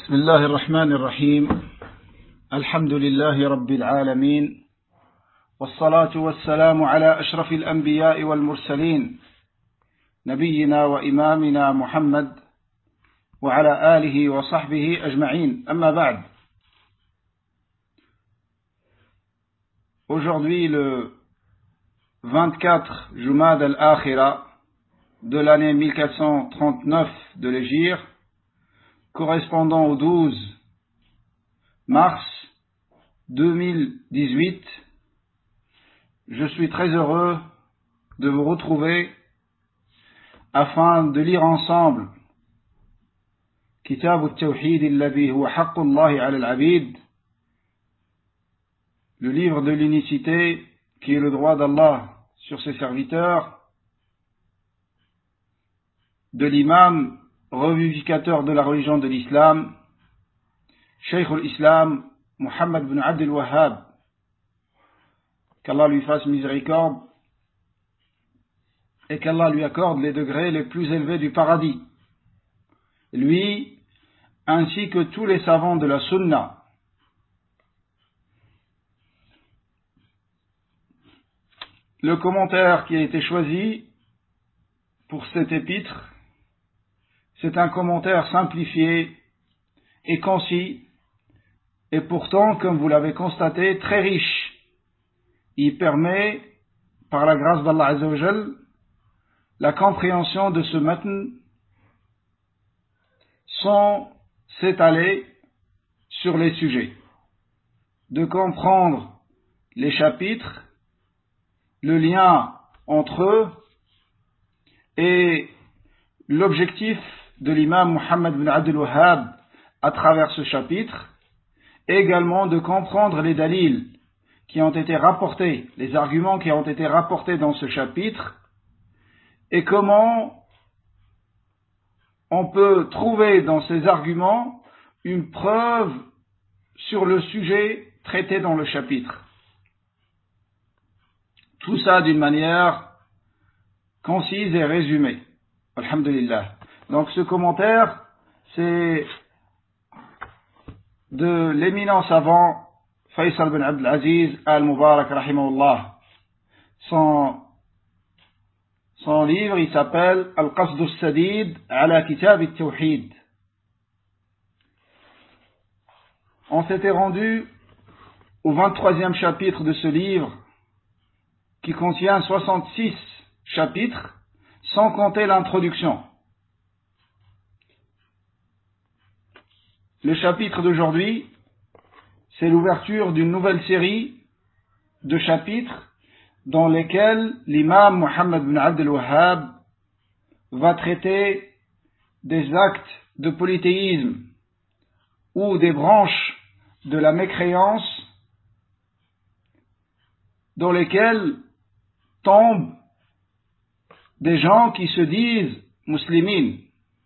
بسم الله الرحمن الرحيم الحمد لله رب العالمين والصلاة والسلام على أشرف الأنبياء والمرسلين نبينا وإمامنا محمد وعلى آله وصحبه أجمعين أما بعد. Aujourd'hui le 24 Jumad al-Akhira de l'année 1439 de l'Hégire, correspondant au 12 mars 2018, je suis très heureux de vous retrouver afin de lire ensemble Kitab al-Tawhid alladhi huwa haqqu Allahi ala al-abid, le livre de l'unicité qui est le droit d'Allah sur ses serviteurs, de l'imam revivificateur de la religion de l'islam, Cheikh al-Islam Muhammad ibn Abd al-Wahhab, qu'Allah lui fasse miséricorde et qu'Allah lui accorde les degrés les plus élevés du paradis, lui ainsi que tous les savants de la sunna. Le commentaire qui a été choisi pour cet épître, c'est un commentaire simplifié et concis, et pourtant, comme vous l'avez constaté, très riche. Il permet, par la grâce d'Allah Azza wa Jal, la compréhension de ce matn sans s'étaler sur les sujets, de comprendre les chapitres, le lien entre eux et l'objectif de l'imam Muhammad ibn Abd al-Wahhab à travers ce chapitre, et également de comprendre les dalils qui ont été rapportés, les arguments qui ont été rapportés dans ce chapitre, et comment on peut trouver dans ces arguments une preuve sur le sujet traité dans le chapitre. Tout ça d'une manière concise et résumée. Alhamdulillah. Donc ce commentaire, c'est de l'éminent savant Faisal bin Abd al-Aziz al-Mubarak rahimahullah. Son livre, il s'appelle Al-Qasd al-Sadid ala Kitab al-Tawhid. On s'était rendu au 23e chapitre de ce livre qui contient 66 chapitres sans compter l'introduction. Le chapitre d'aujourd'hui, c'est l'ouverture d'une nouvelle série de chapitres dans lesquels l'imam Muhammad ibn Abd al-Wahhab va traiter des actes de polythéisme ou des branches de la mécréance dans lesquelles tombent des gens qui se disent muslimines.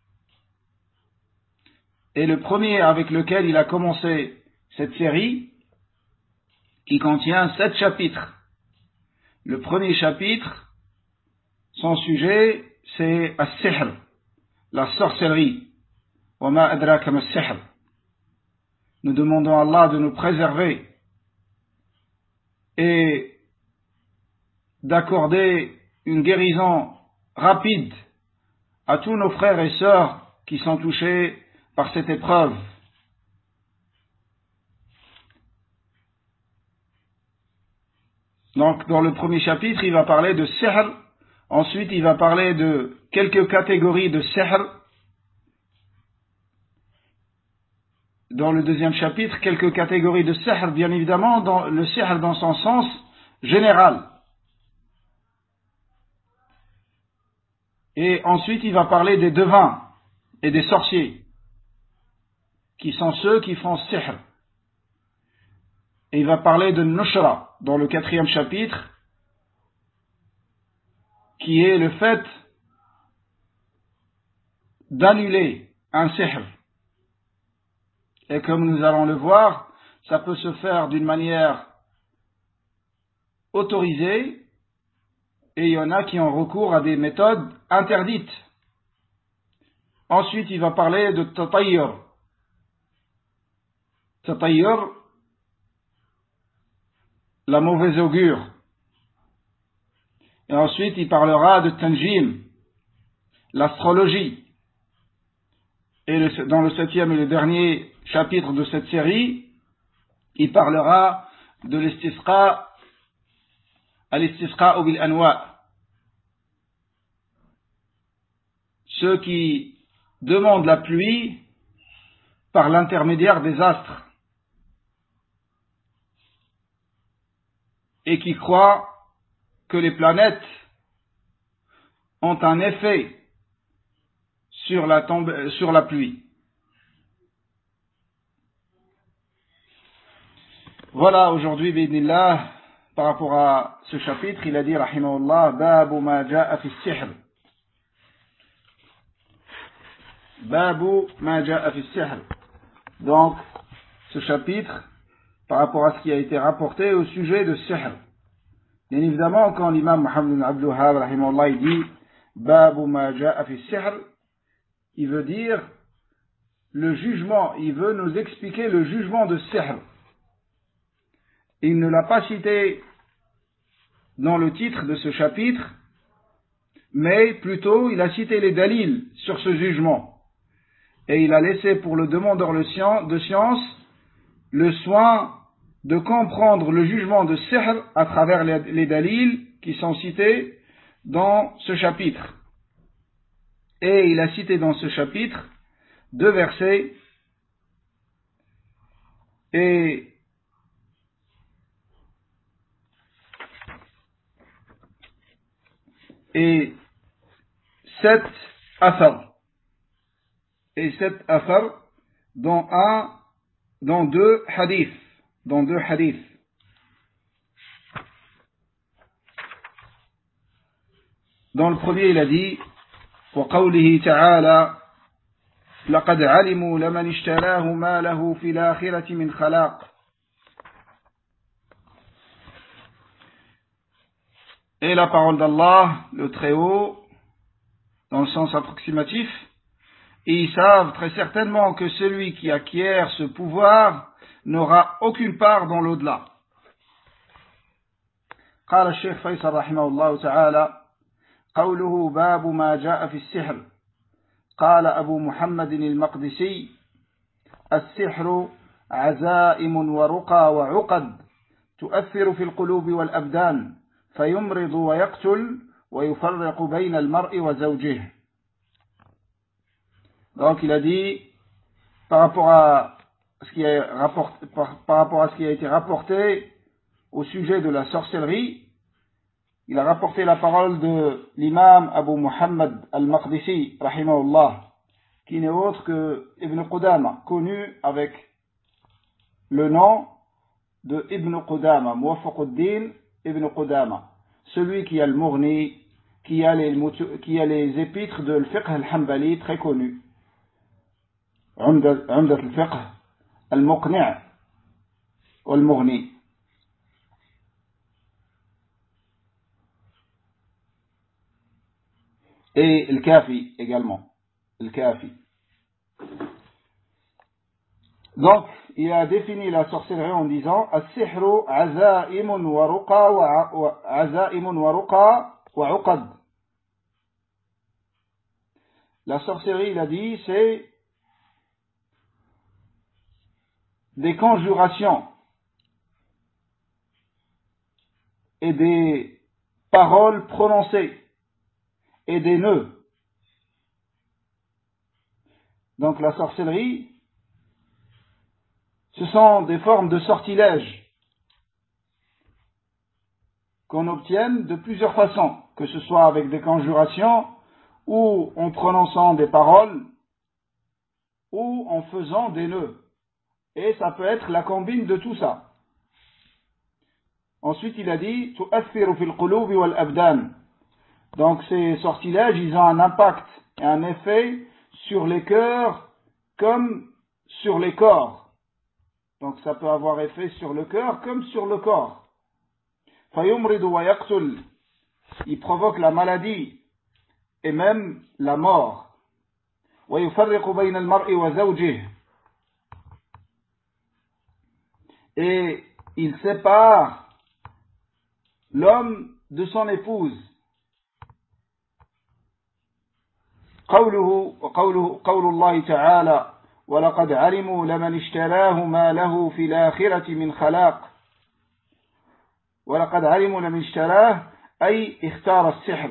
Et le premier avec lequel il a commencé cette série, qui contient 7 chapitres. Le premier chapitre, son sujet, c'est as-sihr, la sorcellerie. Wa ma adraka ma as-sihr. Nous demandons à Allah de nous préserver et d'accorder une guérison rapide à tous nos frères et sœurs qui sont touchés par cette épreuve. Donc, dans le premier chapitre, il va parler de sihr. Ensuite, il va parler de quelques catégories de sihr. Dans le deuxième chapitre, quelques catégories de sihr, bien évidemment, dans le sihr dans son sens général. Et ensuite, il va parler des devins et des sorciers, qui sont ceux qui font sihr. Et il va parler de nushra dans le 4e chapitre, qui est le fait d'annuler un sihr. Et comme nous allons le voir, ça peut se faire d'une manière autorisée, et il y en a qui ont recours à des méthodes interdites. Ensuite, il va parler de tatayyur, Tatayyur, la mauvaise augure. Et ensuite, il parlera de Tanjim, l'astrologie. Et dans le 7e et le dernier chapitre de cette série, il parlera de l'istisqa, al-istisqa bil anwa. Ceux qui demandent la pluie par l'intermédiaire des astres et qui croient que les planètes ont un effet sur la pluie. Voilà, aujourd'hui, bi'idhnillah, par rapport à ce chapitre, il a dit, rahimahullah, Babu ma ja'a fi sihr. Babu ma ja'a fi sihr. Donc, ce chapitre, par rapport à ce qui a été rapporté au sujet de sihr. Bien évidemment, quand l'imam Muhammad ibn Abdul Wahhab, rahimahullah, il dit, Babu ma ja'a fi sihr, il veut dire le jugement, il veut nous expliquer le jugement de sihr. Il ne l'a pas cité dans le titre de ce chapitre, mais plutôt il a cité les dalils sur ce jugement. Et il a laissé pour le demandeur de science le soin de comprendre le jugement de sihr à travers les dalils qui sont cités dans ce chapitre. Et il a cité dans ce chapitre 2 versets et 7 athar. Et 7 athar dans 2 hadiths. Dans 2 hadiths. Dans le premier, il a dit وقوله تعالى لقد علموا لمن اشتراه ما له في الآخرة من خلاق. Et la parole d'Allah, le Très-Haut, dans le sens approximatif, et ils savent très certainement que celui qui acquiert ce pouvoir n'aura aucune part dans l'au-delà. قال الشيخ فيصل رحمه الله تعالى قوله باب ما جاء في السحر قال أبو محمد المقدسي السحر عزائم ورقى وعقد تؤثر في القلوب والأبدان فيمرض ويقتل ويفرق بين المرء وزوجه. Donc il a dit par rapport à ce qui a été rapporté au sujet de la sorcellerie, il a rapporté la parole de l'imam Abu Muhammad al-Maqdisi, rahimahullah, qui n'est autre que Ibn Qudama, connu avec le nom de Ibn Qudama, Muwafaquddin Ibn Qudama, celui qui a le Mourni, qui a les épîtres de al-Fiqh al-Hanbali, très connu. Umdat al-Fiqh al-Muqni' wal-Mughni. Et le Kafi également. Le Kafi. Donc, il a défini la sorcellerie en disant As-sihru azaimun wa ruqa wa uqad. La sorcellerie, il a dit, c'est des conjurations et des paroles prononcées et des nœuds. Donc la sorcellerie, ce sont des formes de sortilèges qu'on obtienne de plusieurs façons, que ce soit avec des conjurations ou en prononçant des paroles ou en faisant des nœuds. Et ça peut être la combine de tout ça. Ensuite, il a dit tu'athiru fil qulubi wal abdan. Donc ces sortilèges, ils ont un impact et un effet sur les cœurs comme sur les corps. Donc ça peut avoir effet sur le cœur comme sur le corps. Fayumridu wa yaqtul. Il provoque la maladie et même la mort. Wa yufarriqu bayna al-mar'i wa zawjihi. et il sépare l'homme de son épouse. قول الله تعالى ولقد علموا لمن اشتراه ما له في الآخرة من خلاق ولقد علموا لمن اشتراه أي اختار السحر.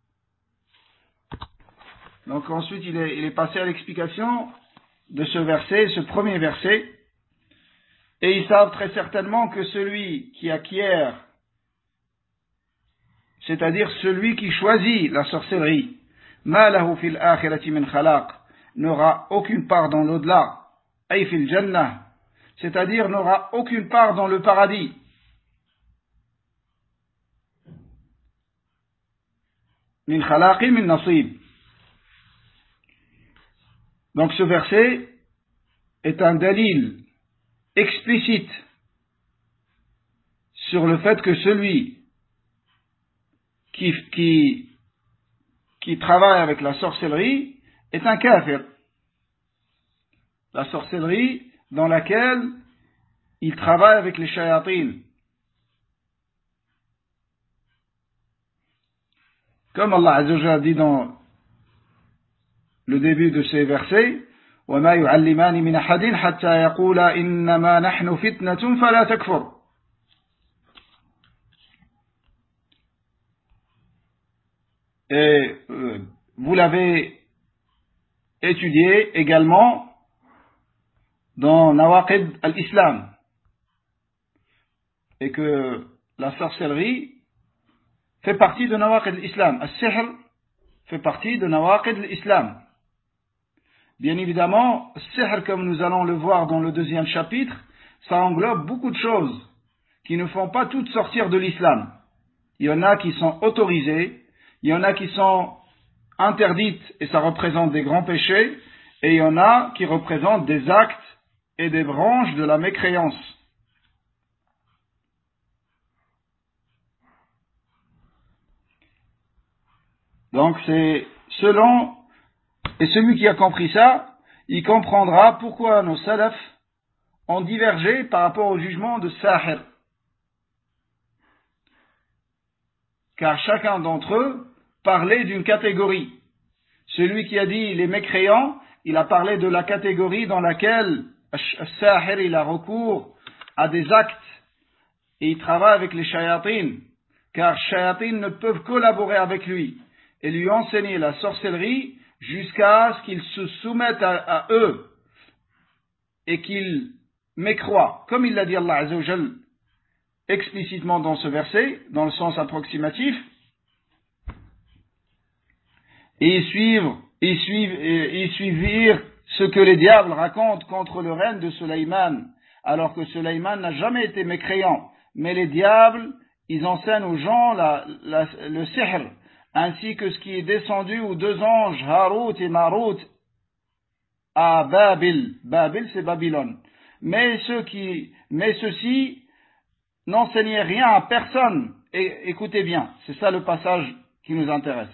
Donc ensuite il est passé à l'explication de ce verset, ce premier verset, et ils savent très certainement que celui qui acquiert, c'est-à-dire celui qui choisit la sorcellerie, ma lahu fil akhirati min khalaq, n'aura aucune part dans l'au-delà, ay fil jannah, c'est-à-dire n'aura aucune part dans le paradis. Min khalaqi min nasib. Donc ce verset est un dalil explicite sur le fait que celui qui travaille avec la sorcellerie est un kafir. La sorcellerie dans laquelle il travaille avec les shayatines. Comme Allah Azza wa Jalla dit dans le début de ces versets, وَمَا يُعَلِّمَانِ مِنْ أَحَدٍ حَتَّى يَقُولَا إِنَّمَا نَحْنُ فِتْنَةٌ فَلَا تَكْفُرْ. Et vous l'avez étudié également dans Nawaqid al-Islam, et que la sorcellerie fait partie de Nawaqid al-Islam. Al-Sihr fait partie de Nawaqid al-Islam. Bien évidemment, Sihr, comme nous allons le voir dans le deuxième chapitre, ça englobe beaucoup de choses qui ne font pas toutes sortir de l'islam. Il y en a qui sont autorisées, il y en a qui sont interdites et ça représente des grands péchés, et il y en a qui représentent des actes et des branches de la mécréance. Donc c'est selon, et celui qui a compris ça, il comprendra pourquoi nos salafs ont divergé par rapport au jugement de Sahir. Car chacun d'entre eux parlait d'une catégorie. Celui qui a dit les mécréants, il a parlé de la catégorie dans laquelle Sahir il a recours à des actes et il travaille avec les shayatines, car shayatines ne peuvent collaborer avec lui et lui enseigner la sorcellerie jusqu'à ce qu'il se soumette à eux et qu'il mécroit, comme il l'a dit Allah Azza wa Jal explicitement dans ce verset, dans le sens approximatif, et ils suivirent ce que les diables racontent contre le règne de Sulayman, alors que Sulayman n'a jamais été mécréant, mais les diables, ils enseignent aux gens le sihr, ainsi que ce qui est descendu aux deux anges, Harut et Marut, à Babil. Babil, c'est Babylone. Mais ceux-ci n'enseignaient rien à personne. Et écoutez bien, c'est ça le passage qui nous intéresse.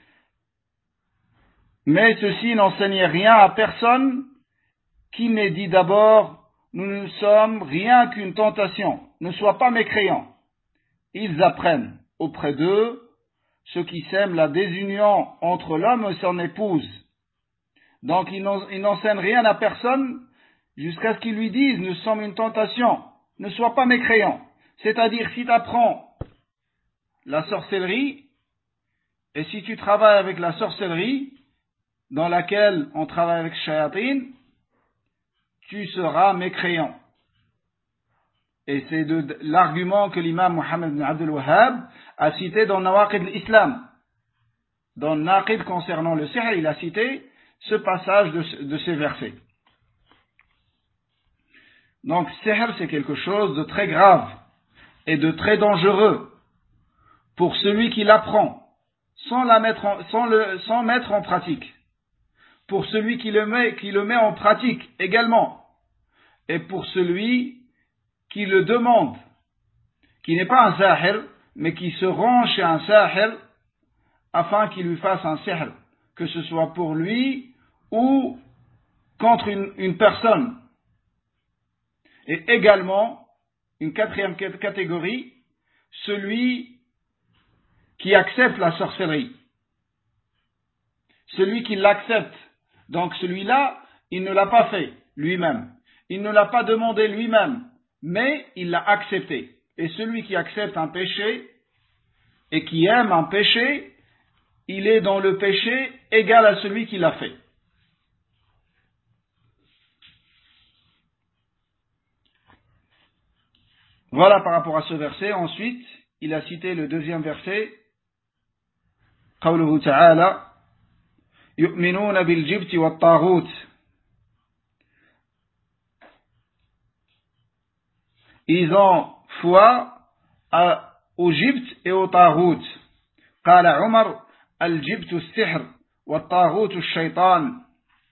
Mais ceux-ci n'enseignaient rien à personne qui n'ait dit d'abord, nous ne sommes rien qu'une tentation, ne sois pas mécréant. Ils apprennent auprès d'eux ceux qui sèment la désunion entre l'homme et son épouse. Donc ils n'enseignent rien à personne jusqu'à ce qu'ils lui disent, nous sommes une tentation, ne sois pas mécréant. C'est-à-dire, si tu apprends la sorcellerie, et si tu travailles avec la sorcellerie, dans laquelle on travaille avec shayatin, tu seras mécréant. Et c'est l'argument que l'imam Mohammed bin Abdul Wahhab a cité dans Nawaqid al-Islam. Dans Naqid concernant le sihr, il a cité ce passage de ces versets. Donc, sihr, c'est quelque chose de très grave et de très dangereux pour celui qui l'apprend sans mettre en pratique. Pour celui qui le met en pratique également. Et pour celui qui le demande, qui n'est pas un sahir, mais qui se rend chez un sahir afin qu'il lui fasse un sihr, que ce soit pour lui ou contre une personne. Et également une quatrième catégorie, celui qui accepte la sorcellerie. Celui qui l'accepte. Donc celui-là, il ne l'a pas fait lui-même. Il ne l'a pas demandé lui-même, mais il l'a accepté. Et celui qui accepte un péché et qui aime un péché, il est dans le péché égal à celui qui l'a fait. Voilà par rapport à ce verset. Ensuite, il a cité le deuxième verset. قوله تعالى يؤمنون بالجبت والطاغوت. Ils ont foi au Gypte et au Taghut. قال عمر الجبت السحر والطاغوت الشيطان.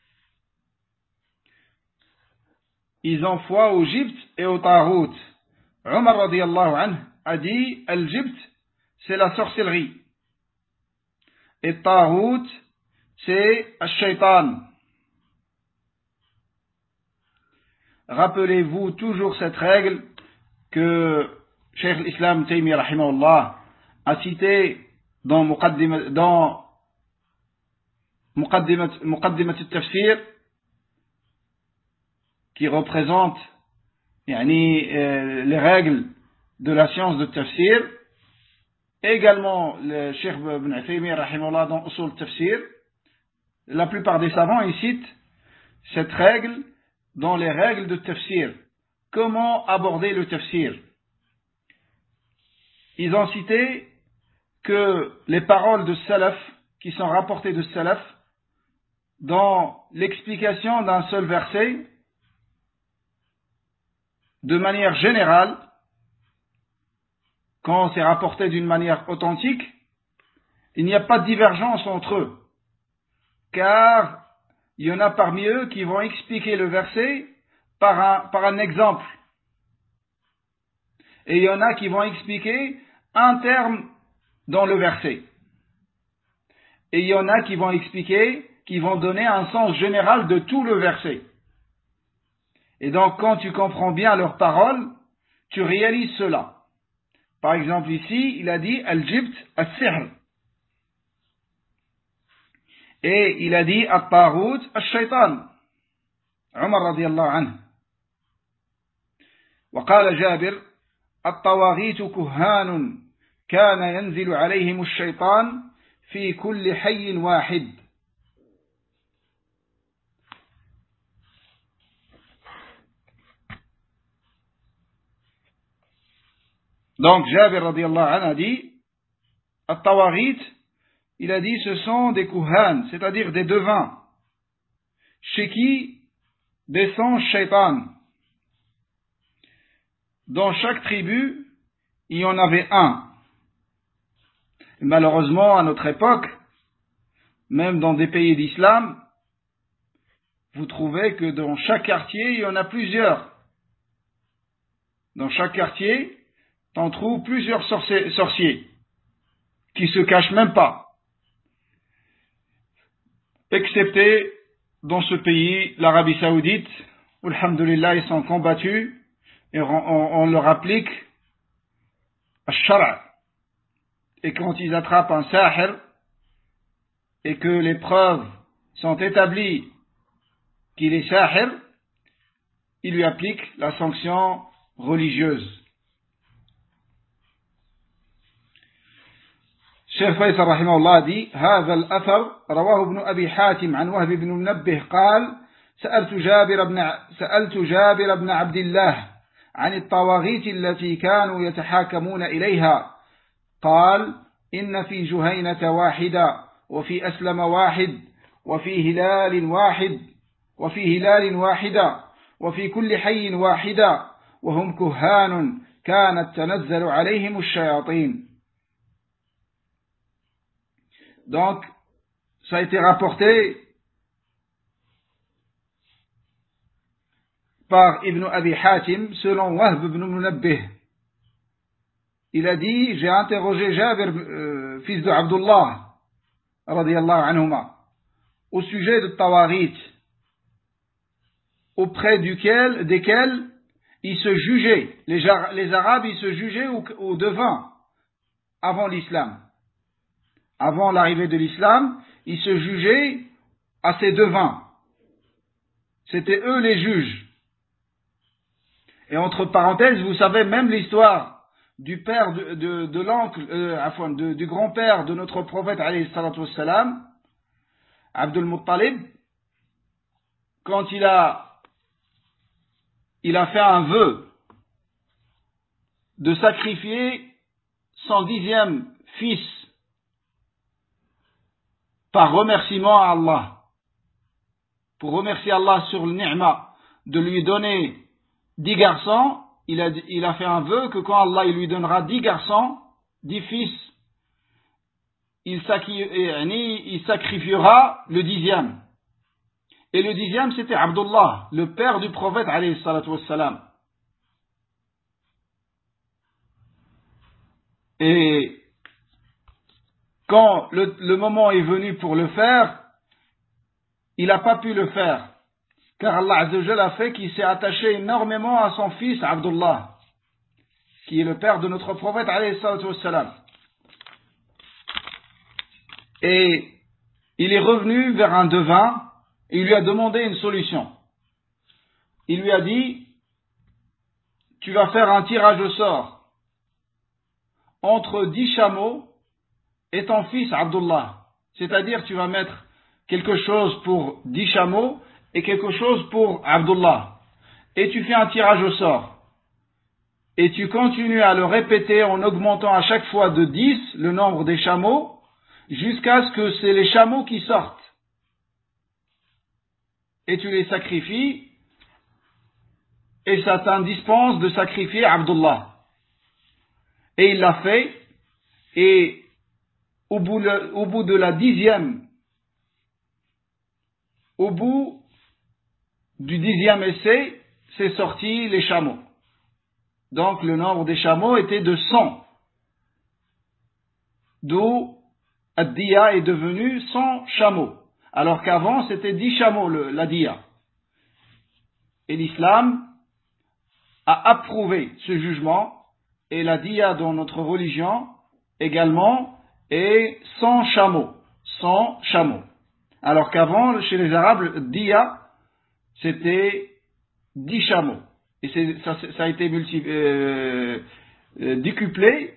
Ils ont foi au Gypte et au Taghut. Umar radiyallahu anhu a dit Al-Jibt, c'est la sorcellerie. Et Taghut, c'est Al-Shaytan. Rappelez-vous toujours cette règle que Cheikh l'Islam Taymi rahimahullah a citée dans Muqaddimat al-Tafsir, qui représente les règles de la science de Tafsir. Également le Cheikh Ibn Uthaymin rahimahullah dans Usul Tafsir. La plupart des savants ils citent cette règle dans les règles de Tafsir. Comment aborder le Tafsir? Ils ont cité que les paroles de Salaf, qui sont rapportées de Salaf, dans l'explication d'un seul verset, de manière générale, quand c'est rapporté d'une manière authentique, il n'y a pas de divergence entre eux, car il y en a parmi eux qui vont expliquer le verset par un exemple, et il y en a qui vont expliquer un terme dans le verset, et il y en a qui vont expliquer, qui vont donner un sens général de tout le verset. Et donc quand tu comprends bien leurs paroles, tu réalises cela. Par exemple ici, il a dit Al-Jibt Al-Sihr. Et il a dit Al-Taghut Al-Shaytan. Umar radiyallahu anhu. وقال جابر الطواغيت كهان كان ينزل عليهم الشيطان في كل حي واحد. Donc Jabir radiyallahu anhu a dit At-Tawaghit, il a dit ce sont des kuhan, c'est-à-dire des devins, chez qui descend Shaitan. Dans chaque tribu, il y en avait un. Et malheureusement, à notre époque, même dans des pays d'islam, vous trouvez que dans chaque quartier, il y en a plusieurs. Dans chaque quartier, t'en trouves plusieurs sorciers qui se cachent même pas. Excepté dans ce pays, l'Arabie Saoudite, où, alhamdoulilah, ils sont combattus et on leur applique al-shara'. Et quand ils attrapent un sahir et que les preuves sont établies qu'il est sahir, ils lui appliquent la sanction religieuse. الشيخ فيصل رحمه الله دي هذا الأثر رواه ابن أبي حاتم عن وهب بن منبه قال سألت جابر بن عبد الله عن الطواغيت التي كانوا يتحاكمون إليها قال إن في جهينة واحدة وفي أسلم واحد وفي هلال واحدة وفي كل حي واحدة وهم كهان كانت تنزل عليهم الشياطين. Donc, ça a été rapporté par Ibn Abi Hatim selon Wahb ibn Munabbih. Il a dit, j'ai interrogé Jabir, fils de Abdullah, radiyallahu anhuma, au sujet de Tawaghit, auprès desquels ils se jugeaient, les Arabes, ils se jugeaient au devin avant l'islam. Avant l'arrivée de l'islam, ils se jugeaient à ces devins. C'était eux les juges. Et entre parenthèses, vous savez, même l'histoire du père de l'oncle, du grand-père de notre prophète, alayhi salatu wassalam, Abdul Muttalib, quand il a fait un vœu de sacrifier son 10e fils par remerciement à Allah, pour remercier Allah sur le ni'ma, de lui donner 10 garçons, il a fait un vœu que quand Allah il lui donnera 10 garçons, 10 fils, il sacrifiera le 10e. Et le 10e c'était Abdullah, le père du prophète alayhi salatu wassalam. Et quand le moment est venu pour le faire, il n'a pas pu le faire. Car Allah Azza wa Jalla a fait qu'il s'est attaché énormément à son fils Abdullah, qui est le père de notre prophète alayhi salatu wassalam. Et il est revenu vers un devin et il lui a demandé une solution. Il lui a dit, tu vas faire un tirage au sort entre 10 chameaux et ton fils Abdullah. C'est-à-dire tu vas mettre quelque chose pour 10 chameaux et quelque chose pour Abdullah. Et tu fais un tirage au sort. Et tu continues à le répéter en augmentant à chaque fois de 10 le nombre des chameaux jusqu'à ce que c'est les chameaux qui sortent. Et tu les sacrifies et ça t'indispense de sacrifier Abdullah. Et il l'a fait et au bout de la 10e, au bout du 10e essai, c'est sorti les chameaux. Donc le nombre des chameaux était de 100. D'où Ad-Diya est devenu 100 chameaux. Alors qu'avant c'était 10 chameaux la Diya. Et l'islam a approuvé ce jugement et la Diya dans notre religion également est 100 chameaux. 100 chameaux. Alors qu'avant chez les Arabes, Diya c'était 10 chameaux. Et ça a été décuplé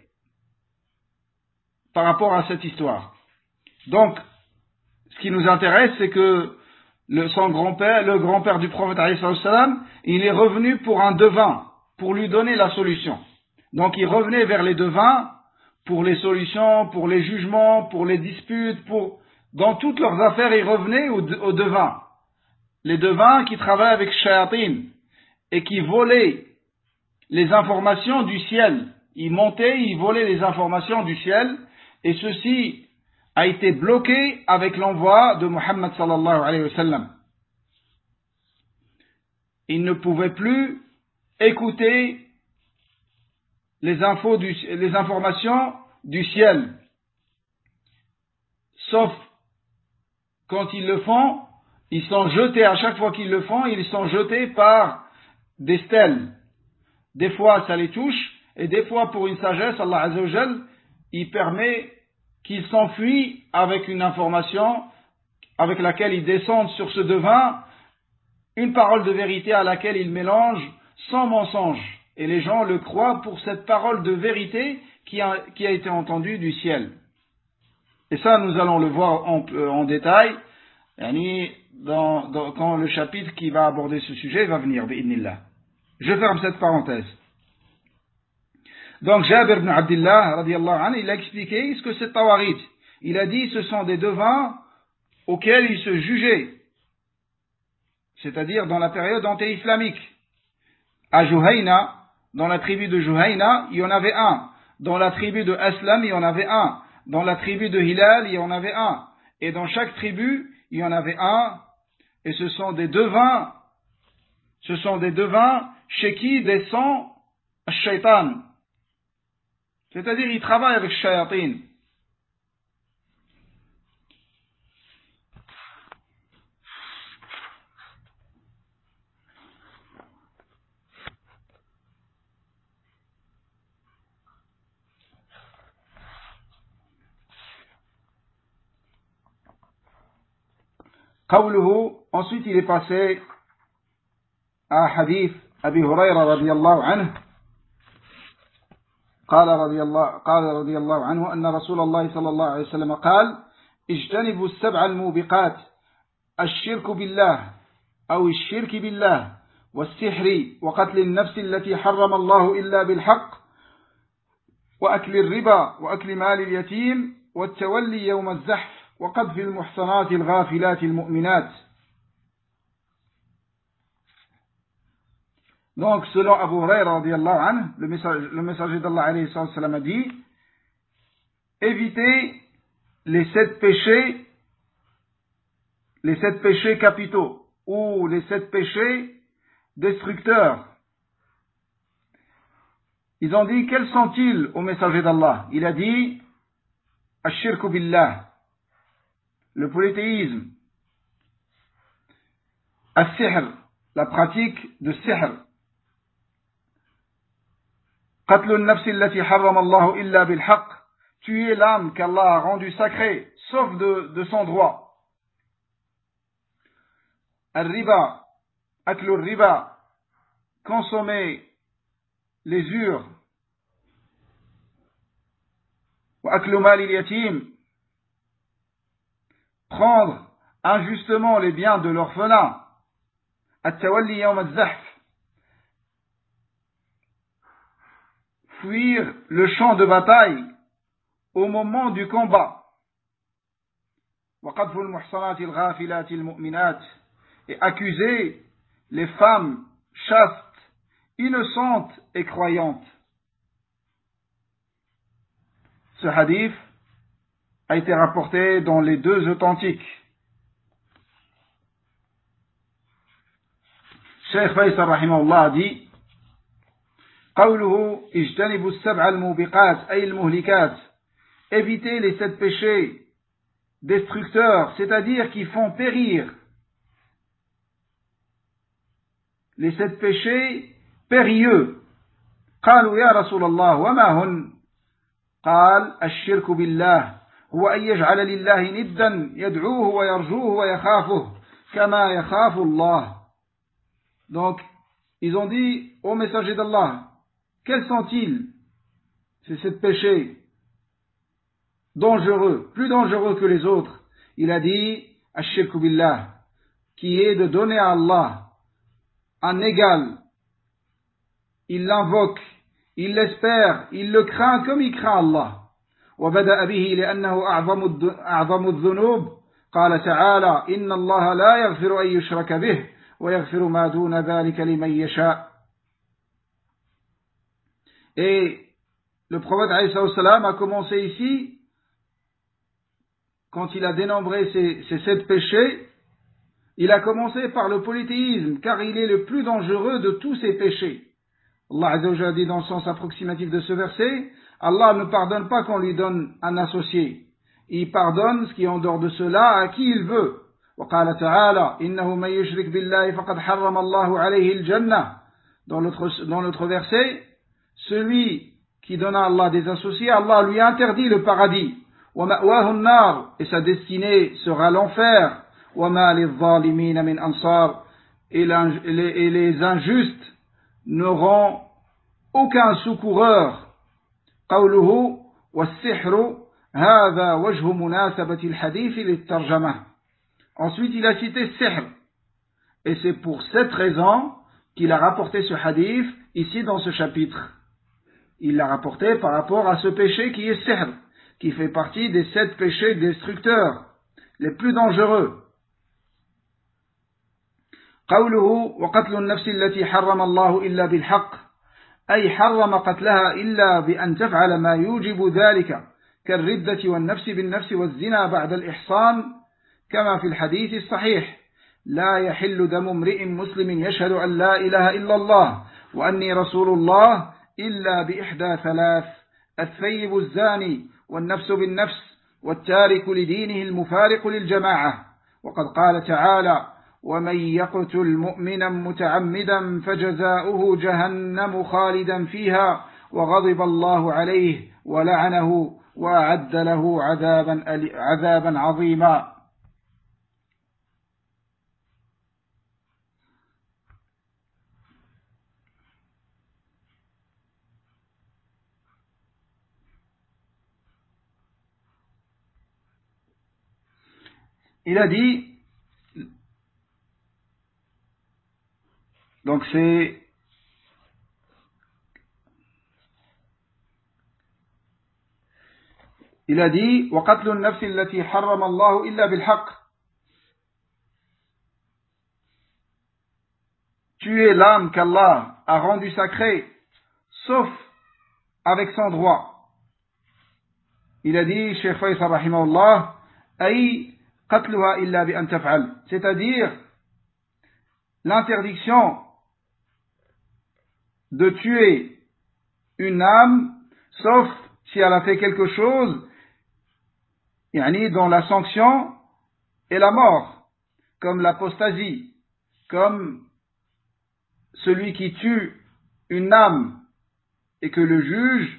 par rapport à cette histoire. Donc, ce qui nous intéresse, c'est que son grand-père, le grand-père du prophète alayhi salam, il est revenu pour un devin, pour lui donner la solution. Donc, il revenait vers les devins pour les solutions, pour les jugements, pour les disputes, dans toutes leurs affaires, il revenait aux devins. Les devins qui travaillent avec shayatin et qui volaient les informations du ciel. Ils montaient, ils volaient les informations du ciel et ceci a été bloqué avec l'envoi de Muhammad sallallahu alayhi wa sallam. Ils ne pouvaient plus écouter les informations du ciel. Sauf quand ils le font, ils sont jetés, à chaque fois qu'ils le font, ils sont jetés par des stèles. Des fois ça les touche, et des fois pour une sagesse, Allah Azza wa Jal, il permet qu'ils s'enfuient avec une information avec laquelle ils descendent sur ce devin, une parole de vérité à laquelle ils mélangent sans mensonge. Et les gens le croient pour cette parole de vérité qui a été entendue du ciel. Et ça, nous allons le voir en détail, quand le chapitre qui va aborder ce sujet va venir, bi'idnillah. Je ferme cette parenthèse. Donc Jabir ibn Abdillah, radiallahu anhu, il a expliqué ce que c'est Tawarid. Il a dit ce sont des devins auxquels ils se jugeaient, c'est-à-dire dans la période anté-islamique. À Juhayna, dans la tribu de Juhayna, il y en avait un. Dans la tribu de Aslam, il y en avait un. Dans la tribu de Hilal, il y en avait un. Et dans chaque tribu, il y en avait un. Et ce sont des devins chez qui descend Shaitan. C'est-à-dire, ils travaillent avec Shayatin. Ensuite il est passé à hadith Abi Hurayra radiyallahu anhu. قال رضي الله عنه أن رسول الله صلى الله عليه وسلم قال اجتنبوا السبع الموبقات الشرك بالله أو الشرك بالله والسحر وقتل النفس التي حرم الله إلا بالحق وأكل الربا وأكل مال اليتيم والتولي يوم الزحف وقذف المحصنات الغافلات المؤمنات. Donc, selon Abu Hurayra radiyallahu anhu, le messager d'Allah alayhi sallam a dit, évitez les sept péchés capitaux, ou les 7 péchés destructeurs. Ils ont dit, quels sont-ils au messager d'Allah? Il a dit, Ash-shirku billah, le polythéisme, As-sihr, la pratique de sihr, Qatlu an-nafs allati harrama Allah illa bil haqq, tuer l'âme qu'Allah a rendue sacrée, sauf de son droit. Al-riba, aklu riba, consommer les usures. Wa aklu mal al-yatim, prendre injustement les biens de l'orphelin. At-tawalli yawm az-zahf, fuir le champ de bataille au moment du combat. وَقَذْفُ الْمُحْصَنَاتِ الْغَافِلَاتِ الْمُؤْمِنَاتِ, et accuser les femmes chastes, innocentes et croyantes. Ce hadith a été rapporté dans les deux authentiques. Cheikh Faisal rahimahullah a dit, قوله اجتنبوا السبع الموبقات أي المهلكات, évitez les 7 péchés destructeurs, c'est-à-dire qui font périr. Les 7 péchés périlleux. قالوا يا رسول الله وما هن؟ قال الشرك بالله هو أن يجعل لله ندا يدعوه ويرجوه ويخافه كما يخاف الله. Donc ils ont dit au messager d'Allah, quels sont-ils, ces 7 péchés dangereux, plus dangereux que les autres? Il a dit Ash-shirku billah, qui est de donner à Allah un égal. Il l'invoque, il l'espère, il le craint comme il craint Allah. وبدأ به لأنه أعظم الذنوب. قال تعالى إن الله لا يغفر أن يشرك به ويغفر ما دون ذلك لمن يشاء. Et le prophète alayhi salam a commencé ici, quand il a dénombré ces 7 péchés, il a commencé par le polythéisme, car il est le plus dangereux de tous ces péchés. Allah Azza wa Jalla dit dans le sens approximatif de ce verset, Allah ne pardonne pas qu'on lui donne un associé. Il pardonne ce qui est en dehors de cela à qui il veut. وقال تعالى إنه من يشرك بالله فقد حرم الله عليه الجنة. Dans l'autre verset, celui qui donne à Allah des associés, Allah lui a interdit le paradis. وَمَأْوَاهُ النَّارِ, et sa destinée sera l'enfer. وَمَا لِلظَّالِمِينَ مِنْ أَنصَارٍ, et les injustes n'auront aucun secoureur. قوله والسحر هذا وجه مناسبة الحديث للترجمة. Ensuite il a cité sihr, et c'est pour cette raison qu'il a rapporté ce hadith ici dans ce chapitre. Il l'a rapporté par rapport à ce péché qui est sihr, qui fait partie des 7 péchés destructeurs, les plus dangereux. قوله وقتل النفس التي حرم الله إلا بالحق, أي حرم قتلها إلا بأن تفعل ما يوجب ذلك كالردة والنفس بالنفس والزنا بعد الإحصان كما في الحديث الصحيح لا يحل دم امرئ مسلم يشهد أن لا إله إلا الله وأني رسول الله إلا بإحدى 3: الثيب الزاني والنفس بالنفس والتارك لدينه المفارق للجماعة. وقد قال تعالى ومن يقتل مؤمنا متعمدا فجزاؤه جهنم خالدا فيها وغضب الله عليه ولعنه وأعد له عذابا عظيما. il a dit, donc c'est il a dit وَقَتْلُ النَّفْسِ الَّتِي حَرَّمَ اللَّهُ إِلَّا بِالْحَقِّ, tuer l'âme qu'Allah a rendue sacrée sauf avec son droit. Il a dit, Cheikh Faisal rahimahullah, أي قتلها إلا بأن تفعل, c'est-à-dire l'interdiction de tuer une âme sauf si elle a fait quelque chose dont la sanction est la mort, comme l'apostasie, comme celui qui tue une âme et que le juge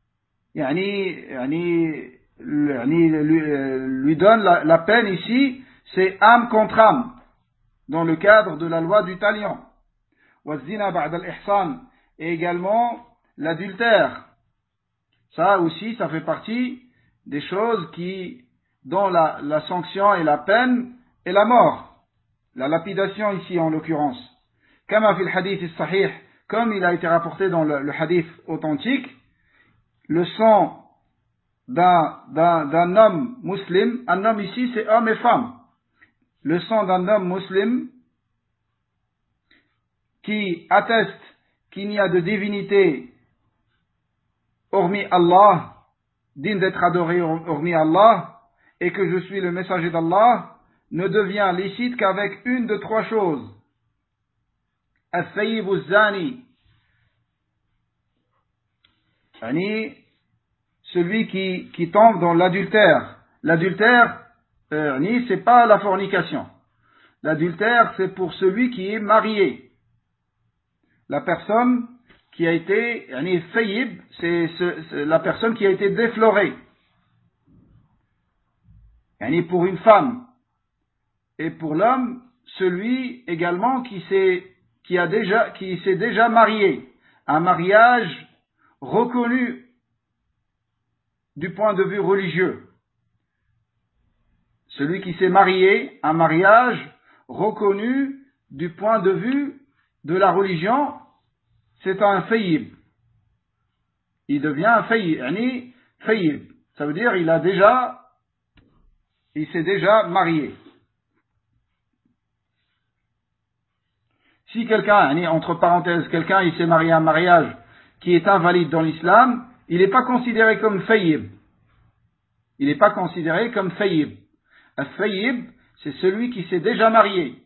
lui donne la peine ici, c'est âme contre âme, dans le cadre de la loi du talion. Wazina ba'd al-ihsan, et également l'adultère. Ça aussi, ça fait partie des choses dont la sanction et la peine est la mort. La lapidation ici en l'occurrence. Kama fil hadith sahih, comme il a été rapporté dans le hadith authentique, le sang d'un homme musulman, un homme ici c'est homme et femme, le sang d'un homme musulman qui atteste qu'il n'y a de divinité hormis Allah, digne d'être adoré hormis Allah, et que je suis le messager d'Allah, ne devient licite qu'avec une de trois choses. Al-Thayyib al-Zani, celui qui tombe dans l'adultère. L'adultère, c'est pas la fornication. L'adultère, c'est pour celui qui est marié. La personne qui a été, Thayyib, c'est la personne qui a été déflorée. Pour une femme. Et pour l'homme, celui également qui s'est déjà marié. Un mariage reconnu du point de vue religieux. Celui qui s'est marié, un mariage reconnu du point de vue de la religion, c'est un fayyib. Il devient un fayyib. Ça veut dire il s'est déjà marié. Si quelqu'un, entre parenthèses, il s'est marié à un mariage qui est invalide dans l'islam, il n'est pas considéré comme fayyib. Il n'est pas considéré comme fayyib. Al-fayyib, c'est celui qui s'est déjà marié.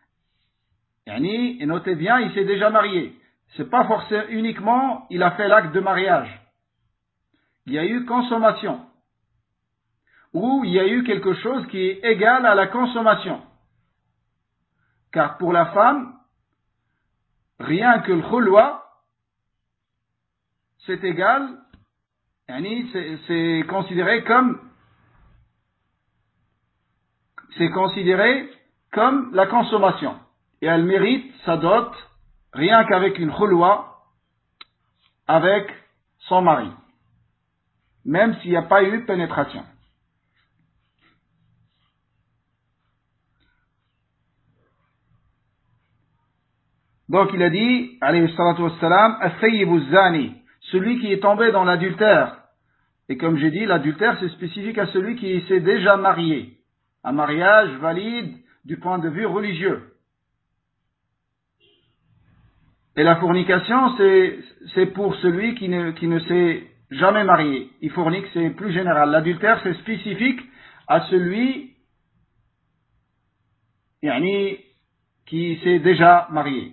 Et notez bien, il s'est déjà marié. C'est pas forcément uniquement, il a fait l'acte de mariage. Il y a eu consommation. Ou il y a eu quelque chose qui est égal à la consommation. Car pour la femme, rien que le khulwa, c'est égal, c'est considéré comme la consommation. Et elle mérite sa dot rien qu'avec une khulwa avec son mari. Même s'il n'y a pas eu pénétration. Donc il a dit, alayhi salatu wassalam, al-thayyib al-zani, celui qui est tombé dans l'adultère. Et comme j'ai dit, l'adultère c'est spécifique à celui qui s'est déjà marié. Un mariage valide du point de vue religieux. Et la fornication, c'est pour celui qui ne s'est jamais marié. Il fornique, c'est plus général. L'adultère, c'est spécifique à celui qui s'est déjà marié.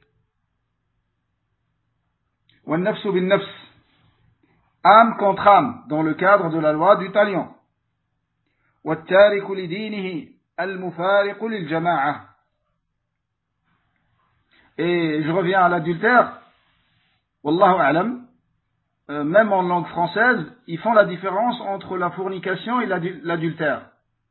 وَالنَّفْسُ بِالنَّفْسِ, âme contre âme, dans le cadre de la loi du talion. وَالتَّارِكُ لِدِينِهِ الْمُفَارِقُ لِلْجَمَاعَةِ. Et je reviens à l'adultère. Wallahu a'lam. Même en langue française, ils font la différence entre la fornication et l'adultère.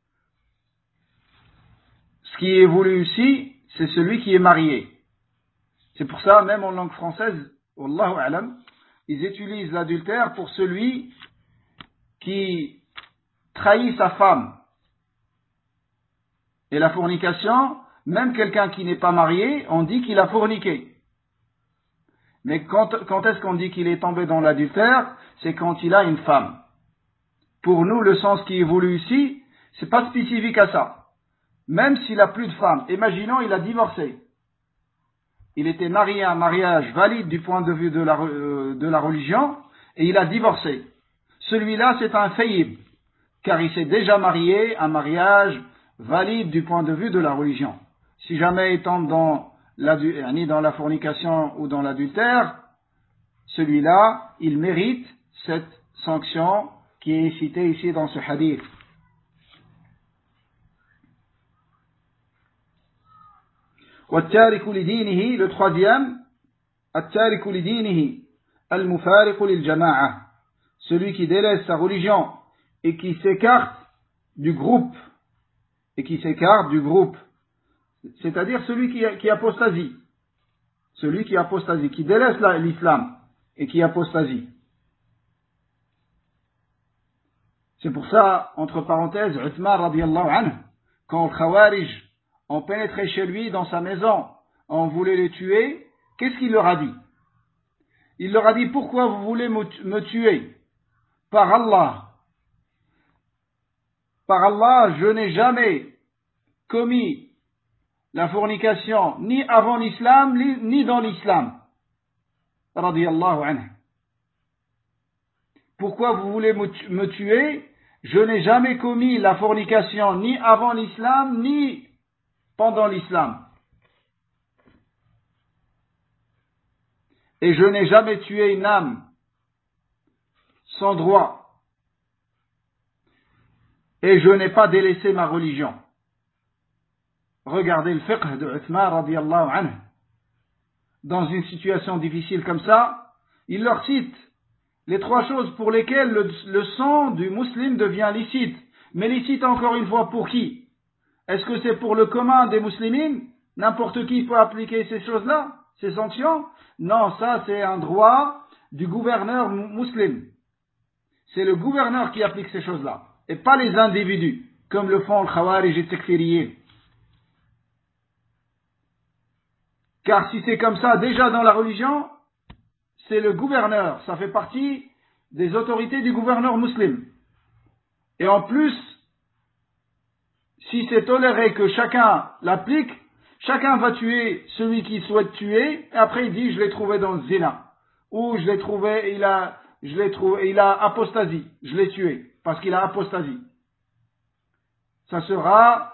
Ce qui est voulu ici, c'est celui qui est marié. C'est pour ça, même en langue française, Wallahu a'lam, ils utilisent l'adultère pour celui qui trahit sa femme. Et la fornication, même quelqu'un qui n'est pas marié, on dit qu'il a forniqué. Mais quand est-ce qu'on dit qu'il est tombé dans l'adultère? C'est quand il a une femme. Pour nous, le sens qui est voulu ici, c'est pas spécifique à ça. Même s'il a plus de femme, imaginons il a divorcé. Il était marié à un mariage valide du point de vue de la religion, et il a divorcé. Celui-là, c'est un fayyib, car il s'est déjà marié, un mariage valide du point de vue de la religion. Si jamais il tombe dans la fornication ou dans l'adultère, celui-là, il mérite cette sanction qui est citée ici dans ce hadith. والتارك لدينه, le troisième, التارك لدينه المفارق للجماعة, celui qui délaisse sa religion et qui s'écarte du groupe, c'est-à-dire celui qui apostasie, qui délaisse l'islam et qui apostasie. C'est pour ça, entre parenthèses, Uthman radiyallahu anhu, quand le Khawarij ont pénétré chez lui dans sa maison, on voulait les tuer, qu'est-ce qu'il leur a dit? Il leur a dit, pourquoi vous voulez me tuer? Par Allah, je n'ai jamais commis la fornication, ni avant l'islam, ni dans l'islam. Radiyallahu anhu. Pourquoi vous voulez me tuer? Je n'ai jamais commis la fornication, ni avant l'islam, ni pendant l'islam. Et je n'ai jamais tué une âme sans droit. Et je n'ai pas délaissé ma religion. Regardez le fiqh de Uthman radiyallahu anhu. Dans une situation difficile comme ça, il leur cite les trois choses pour lesquelles le sang du musulman devient licite. Mais licite encore une fois pour qui? Est-ce que c'est pour le commun des musulmans? N'importe qui peut appliquer ces choses-là, ces sanctions? Non, ça c'est un droit du gouverneur musulman. C'est le gouverneur qui applique ces choses-là, et pas les individus, comme le font le Khawarij et Takfiriyin. Car si c'est comme ça déjà dans la religion, c'est le gouverneur, ça fait partie des autorités du gouverneur musulman. Et en plus, si c'est toléré que chacun l'applique, chacun va tuer celui qu'il souhaite tuer, et après il dit je l'ai trouvé dans le zina, ou je l'ai trouvé, il a apostasie, je l'ai tué, parce qu'il a apostasie. Ça sera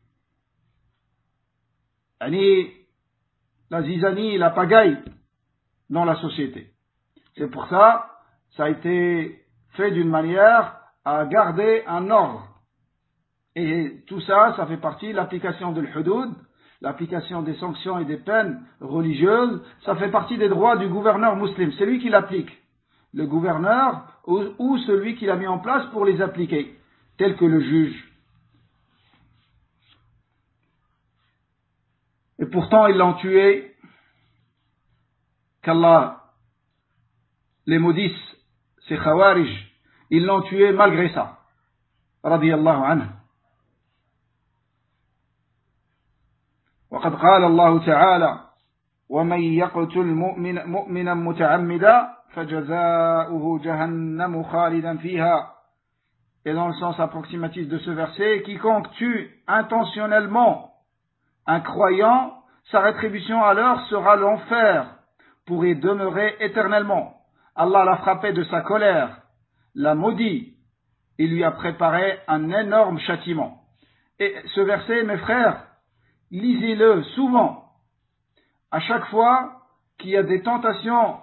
la zizanie, la pagaille dans la société. C'est pour ça, ça a été fait d'une manière à garder un ordre. Et tout ça, ça fait partie de l'application de l'hudud, l'application des sanctions et des peines religieuses, ça fait partie des droits du gouverneur musulman. C'est lui qui l'applique. Le gouverneur ou celui qui l'a mis en place pour les appliquer, tel que le juge. Et pourtant, ils l'ont tué. Qu'Allah les maudisse, ces Khawarij, ils l'ont tué malgré ça. Radiyallahu anhu. وقد قال الله تعالى ومن يقتل مؤمنا متعمدا فجزاؤه جهنم خالدا فيها. Et dans le sens approximatif de ce verset, quiconque tue intentionnellement un croyant, sa rétribution alors sera l'enfer pour y demeurer éternellement. Allah l'a frappé de sa colère, l'a maudit, il lui a préparé un énorme châtiment. Et ce verset, mes frères, lisez-le souvent. À chaque fois qu'il y a des tentations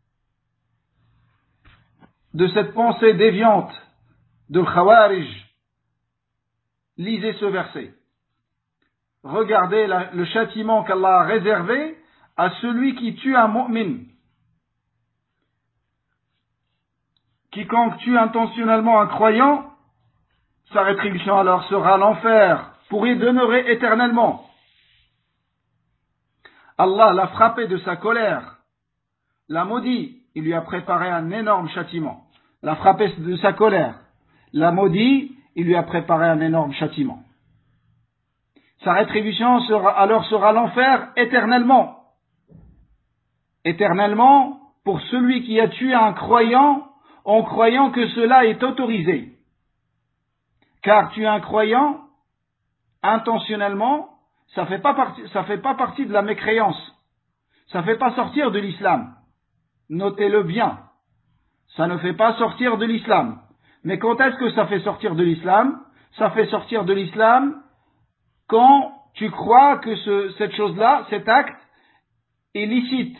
de cette pensée déviante de Khawarij, lisez ce verset. Regardez le châtiment qu'Allah a réservé à celui qui tue un mu'min. Quiconque tue intentionnellement un croyant, sa rétribution alors sera l'enfer pour y demeurer éternellement. Allah l'a frappé de sa colère, l'a maudit, il lui a préparé un énorme châtiment. L'a frappé de sa colère, l'a maudit, il lui a préparé un énorme châtiment. sa rétribution sera l'enfer éternellement. Éternellement, pour celui qui a tué un croyant en croyant que cela est autorisé. Car tuer un croyant intentionnellement, ça fait pas partie de la mécréance. Ça fait pas sortir de l'islam. Notez-le bien. Ça ne fait pas sortir de l'islam. Mais quand est-ce que ça fait sortir de l'islam? Ça fait sortir de l'islam quand tu crois que cette chose-là, cet acte, est licite.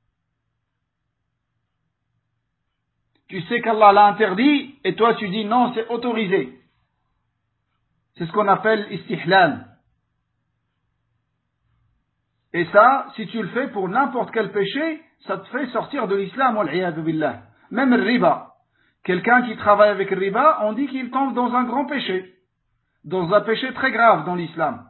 Tu sais qu'Allah l'a interdit et toi tu dis non, c'est autorisé. C'est ce qu'on appelle istihlal. Et ça, si tu le fais pour n'importe quel péché, ça te fait sortir de l'islam, wal-'iyadhu billah. Même le riba. Quelqu'un qui travaille avec le riba, on dit qu'il tombe dans un grand péché. Dans un péché très grave dans l'islam.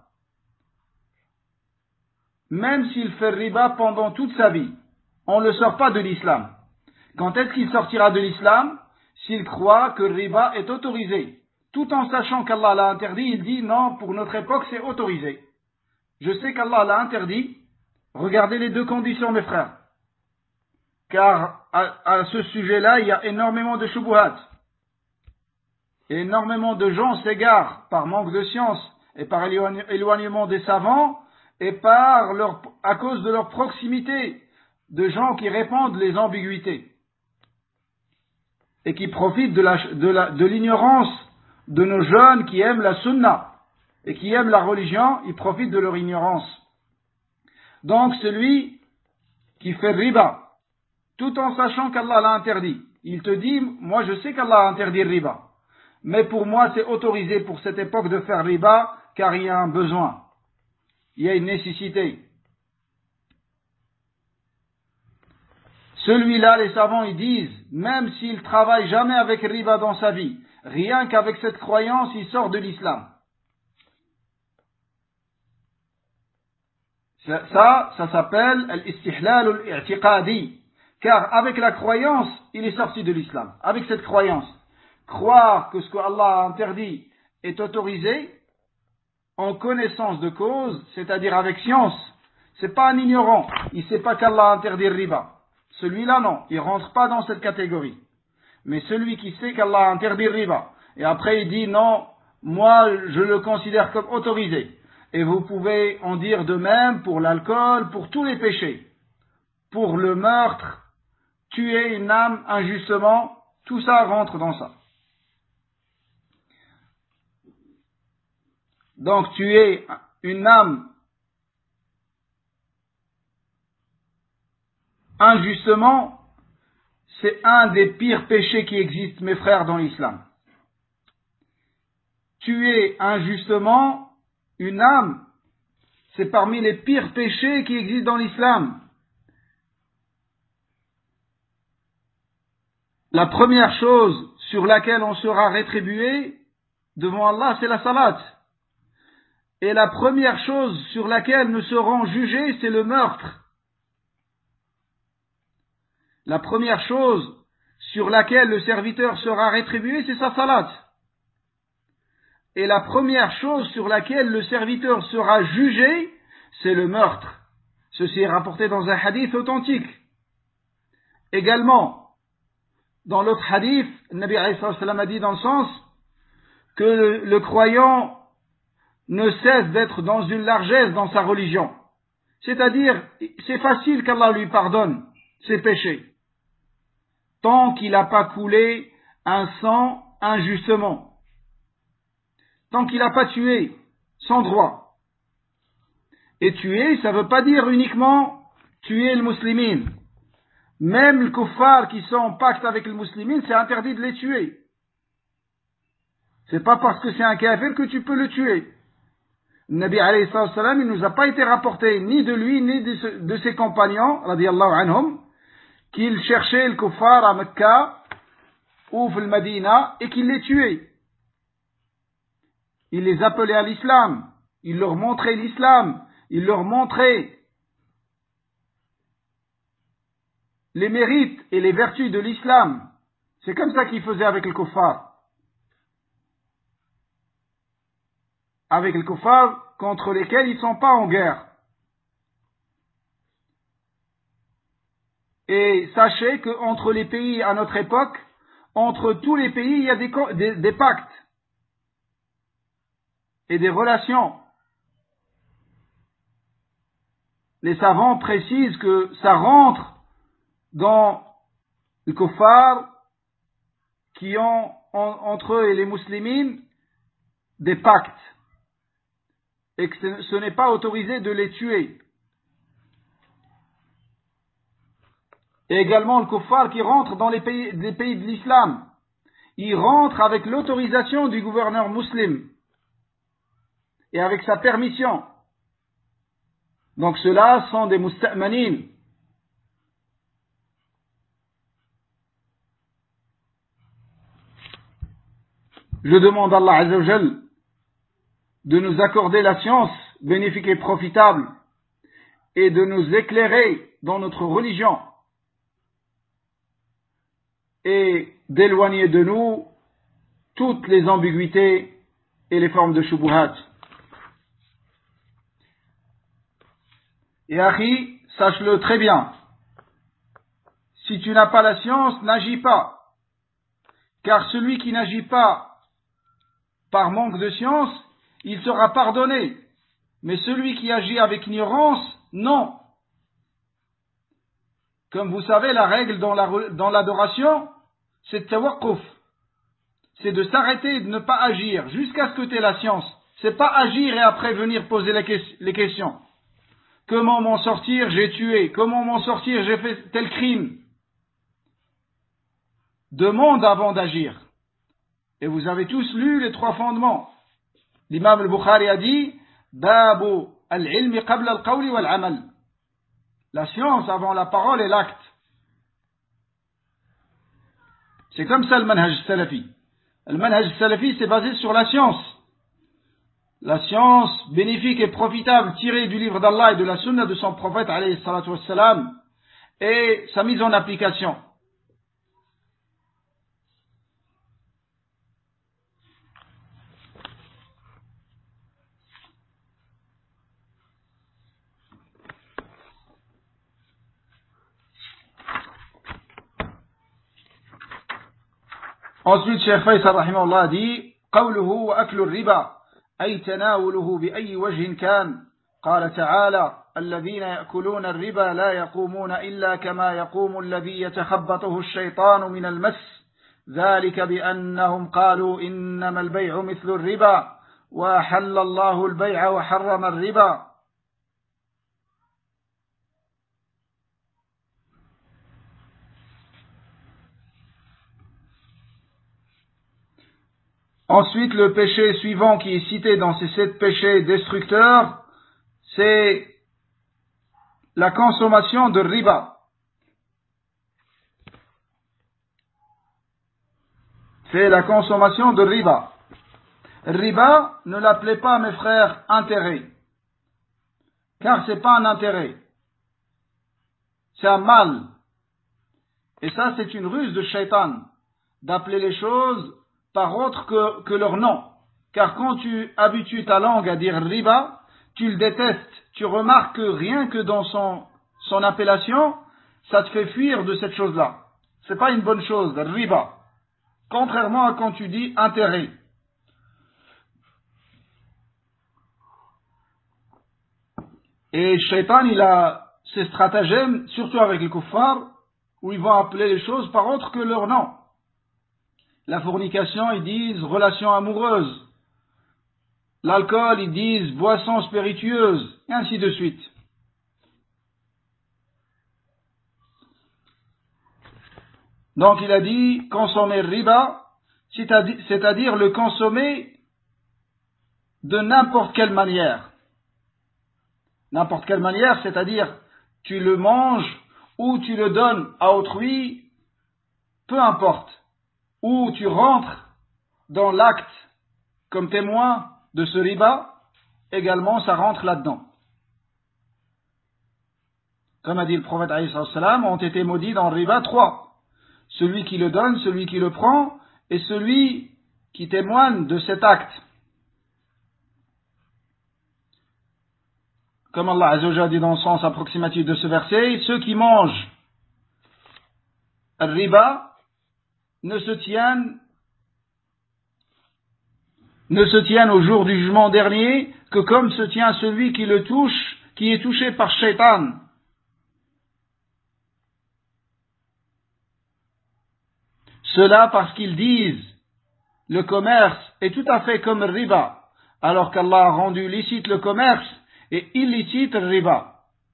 Même s'il fait le riba pendant toute sa vie, on ne le sort pas de l'islam. Quand est-ce qu'il sortira de l'islam? S'il croit que le riba est autorisé. Tout en sachant qu'Allah l'a interdit, il dit non, pour notre époque c'est autorisé. Je sais qu'Allah l'a interdit. Regardez les deux conditions, mes frères. Car à ce sujet-là, il y a énormément de shubuhat. Énormément de gens s'égarent par manque de science et par éloignement des savants et à cause de leur proximité de gens qui répandent les ambiguïtés et qui profitent de l'ignorance de nos jeunes qui aiment la sunna et qui aiment la religion, ils profitent de leur ignorance. Donc celui qui fait riba, tout en sachant qu'Allah l'a interdit, il te dit, moi je sais qu'Allah a interdit le riba, mais pour moi c'est autorisé pour cette époque de faire riba, car il y a un besoin, il y a une nécessité. Celui-là, les savants, ils disent, même s'il travaille jamais avec riba dans sa vie, rien qu'avec cette croyance, il sort de l'islam. Ça s'appelle l'istihlal al-i'tiqadi. Car avec la croyance, il est sorti de l'islam. Avec cette croyance, croire que ce qu'Allah a interdit est autorisé, en connaissance de cause, c'est-à-dire avec science, c'est pas un ignorant. Il sait pas qu'Allah a interdit le riba. Celui-là, non, il rentre pas dans cette catégorie. Mais celui qui sait qu'Allah a interdit le riba, et après il dit non, moi je le considère comme autorisé. Et vous pouvez en dire de même pour l'alcool, pour tous les péchés. Pour le meurtre, tuer une âme injustement, tout ça rentre dans ça. Donc tuer une âme injustement, c'est un des pires péchés qui existent, mes frères, dans l'islam. Tuer injustement une âme, c'est parmi les pires péchés qui existent dans l'islam. La première chose sur laquelle on sera rétribué devant Allah, c'est la salat. Et la première chose sur laquelle nous serons jugés, c'est le meurtre. La première chose sur laquelle le serviteur sera rétribué, c'est sa salat. Et la première chose sur laquelle le serviteur sera jugé, c'est le meurtre. Ceci est rapporté dans un hadith authentique. Également, dans l'autre hadith, le Nabi a dit dans le sens que le croyant ne cesse d'être dans une largesse dans sa religion. C'est-à-dire, c'est facile qu'Allah lui pardonne ses péchés, tant qu'il n'a pas coulé un sang injustement, tant qu'il n'a pas tué sans droit. Et tuer, ça ne veut pas dire uniquement tuer le musulman. Même les kuffars qui sont en pacte avec le musulman, c'est interdit de les tuer. C'est pas parce que c'est un kafir que tu peux le tuer. Le Nabi alayhi salam, il nous a pas été rapporté ni de lui ni de ses compagnons, radiyallahu anhum, qu'il cherchait le kuffar à Mecca ou au Medina et qu'il les tuait. Il les appelait à l'islam, il leur montrait l'islam, il leur montrait les mérites et les vertus de l'islam. C'est comme ça qu'il faisait avec le kuffar. Avec le kuffar, contre lesquels ils ne sont pas en guerre. Et sachez qu'entre les pays à notre époque, entre tous les pays, il y a des pactes et des relations. Les savants précisent que ça rentre dans les kuffars qui ont entre eux et les musulmans des pactes et que ce n'est pas autorisé de les tuer. Et également le kuffar qui rentre dans les pays de l'islam. Il rentre avec l'autorisation du gouverneur musulman et avec sa permission. Donc ceux-là sont des musta'manin. Je demande à Allah Azza wa Jal de nous accorder la science bénéfique et profitable et de nous éclairer dans notre religion et d'éloigner de nous toutes les ambiguïtés et les formes de shubuhat. Et Akhi, sache-le très bien, si tu n'as pas la science, n'agis pas, car celui qui n'agit pas par manque de science, il sera pardonné, mais celui qui agit avec ignorance, non. Comme vous savez, la règle dans l'adoration, c'est tawaqquf. C'est de s'arrêter et de ne pas agir jusqu'à ce que tu aies la science. C'est pas agir et après venir poser les questions. Comment m'en sortir? J'ai tué. Comment m'en sortir? J'ai fait tel crime. Demande avant d'agir. Et vous avez tous lu les 3 fondements. L'imam al-Bukhari a dit Babu al-ilmi qabla al-qawli wal-amal. La science avant la parole et l'acte. C'est comme ça le manhaj salafi. Le manhaj salafi, c'est basé sur la science. La science bénéfique et profitable tirée du livre d'Allah et de la sunna de son prophète alayhi salatu wassalam et sa mise en application. Ensuite, Cheikh Faisal rahimahullah dit قوله وأكل الربا أي تناوله بأي وجه كان قال تعالى الذين يأكلون الربا لا يقومون إلا كما يقوم الذي يتخبطه الشيطان من المس ذلك بأنهم قالوا إنما البيع مثل الربا وأحل الله البيع وحرم الربا. Ensuite, le péché suivant qui est cité dans ces 7 péchés destructeurs, c'est la consommation de riba. C'est la consommation de riba. Riba, ne l'appelez pas, mes frères, intérêt. Car c'est pas un intérêt. C'est un mal. Et ça, c'est une ruse de shaitan, d'appeler les choses par autre que leur nom. Car quand tu habitues ta langue à dire riba, tu le détestes. Tu remarques que rien que dans son appellation, ça te fait fuir de cette chose-là. C'est pas une bonne chose, riba. Contrairement à quand tu dis intérêt. Et Shaitan, il a ses stratagèmes, surtout avec les kuffars, où ils vont appeler les choses par autre que leur nom. La fornication, ils disent relation amoureuse. L'alcool, ils disent boisson spiritueuse, et ainsi de suite. Donc il a dit consommer riba, c'est-à-dire le consommer de n'importe quelle manière. N'importe quelle manière, c'est-à-dire tu le manges ou tu le donnes à autrui, peu importe. Ou tu rentres dans l'acte comme témoin de ce riba, également ça rentre là-dedans. Comme a dit le prophète alayhi salam, ont été maudits dans le riba 3. Celui qui le donne, celui qui le prend, et celui qui témoigne de cet acte. comme Allah Azza wa Jalla dit dans le sens approximatif de ce verset, ceux qui mangent riba ne se tiennent au jour du jugement dernier que comme se tient celui qui le touche, qui est touché par Shaitan. Cela parce qu'ils disent le commerce est tout à fait comme le riba, alors qu'Allah a rendu licite le commerce et illicite le riba.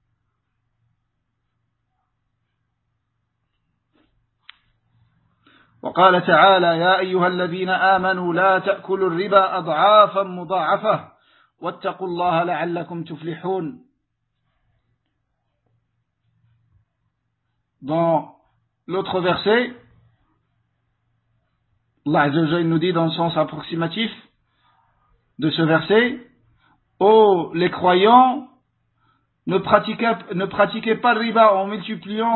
وقال تعالى يا أيها الذين آمنوا لا تأكلوا الربا أضعافا مضاعفة واتقوا الله لعلكم تفلحون. Dans l'autre verset, Allah Azza wa Jalla nous dit dans le sens approximatif de ce verset, ô les croyants, ne pratiquez pas le riba en multipliant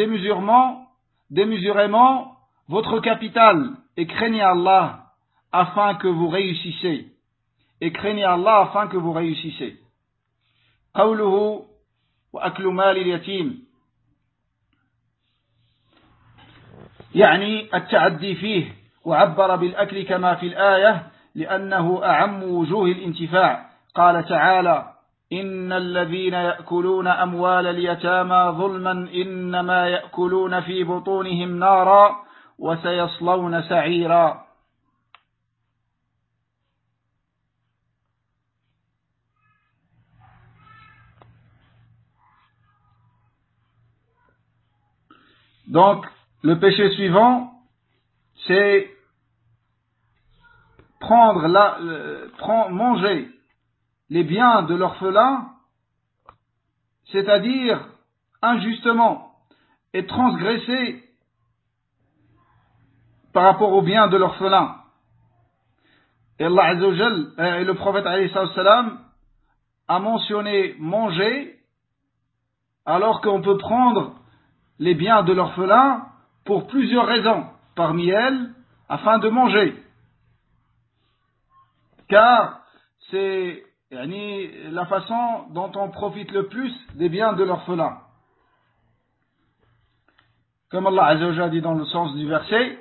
démesurément votre capital et craignez Allah afin que vous réussissez. قوله وأكل مال اليتيم يعني التعدي فيه وعبر بالأكل كما في الآية لأنه أعم وجوه الانتفاع. قال تعالى إن الذين يأكلون أموال اليتامى ظلما إنما يأكلون في بطونهم نارا وسيصلون سعيرا. Donc, le péché suivant, c'est manger les biens de l'orphelin, c'est-à-dire injustement, et transgresser par rapport aux biens de l'orphelin. Et Allah Azza wa Jalla, et le prophète alayhi salam a mentionné manger, alors qu'on peut prendre les biens de l'orphelin pour plusieurs raisons, parmi elles, afin de manger. Car c'est la façon dont on profite le plus des biens de l'orphelin. Comme Allah Azza wa Jalla dit dans le sens du verset,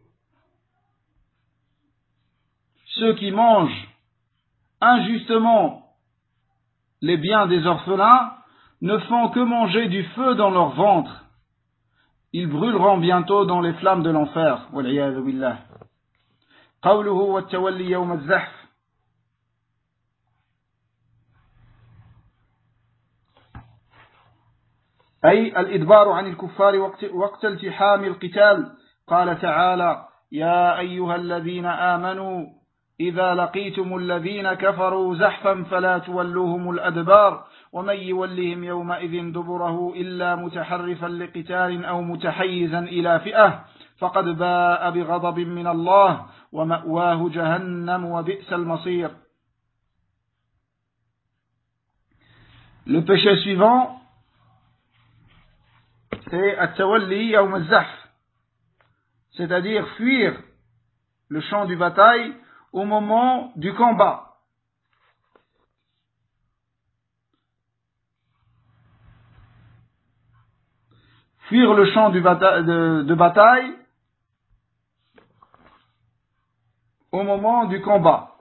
ceux qui mangent injustement les biens des orphelins ne font que manger du feu dans leur ventre. Ils brûleront bientôt dans les flammes de l'enfer. Wal'iyadhu billah. Qawluhu wa tawalli yawm az-zahf. أي الإدبار عن الكفار وقت التحام القتال. قال تعالى يا أيها الذين آمنوا إذا لقيتم الذين كفروا زحفا فلا تولوهم الأدبار ومن يولهم يومئذ دبره إلا متحرفا لقتال أو متحيزا إلى فئة فقد باء بغضب من الله ومأواه جهنم وبئس المصير. Le péché suivant, c'est at-tawalli yawm az-zahf, c'est-à-dire fuir le champ de bataille au moment du combat. Fuir le champ de bataille au moment du combat.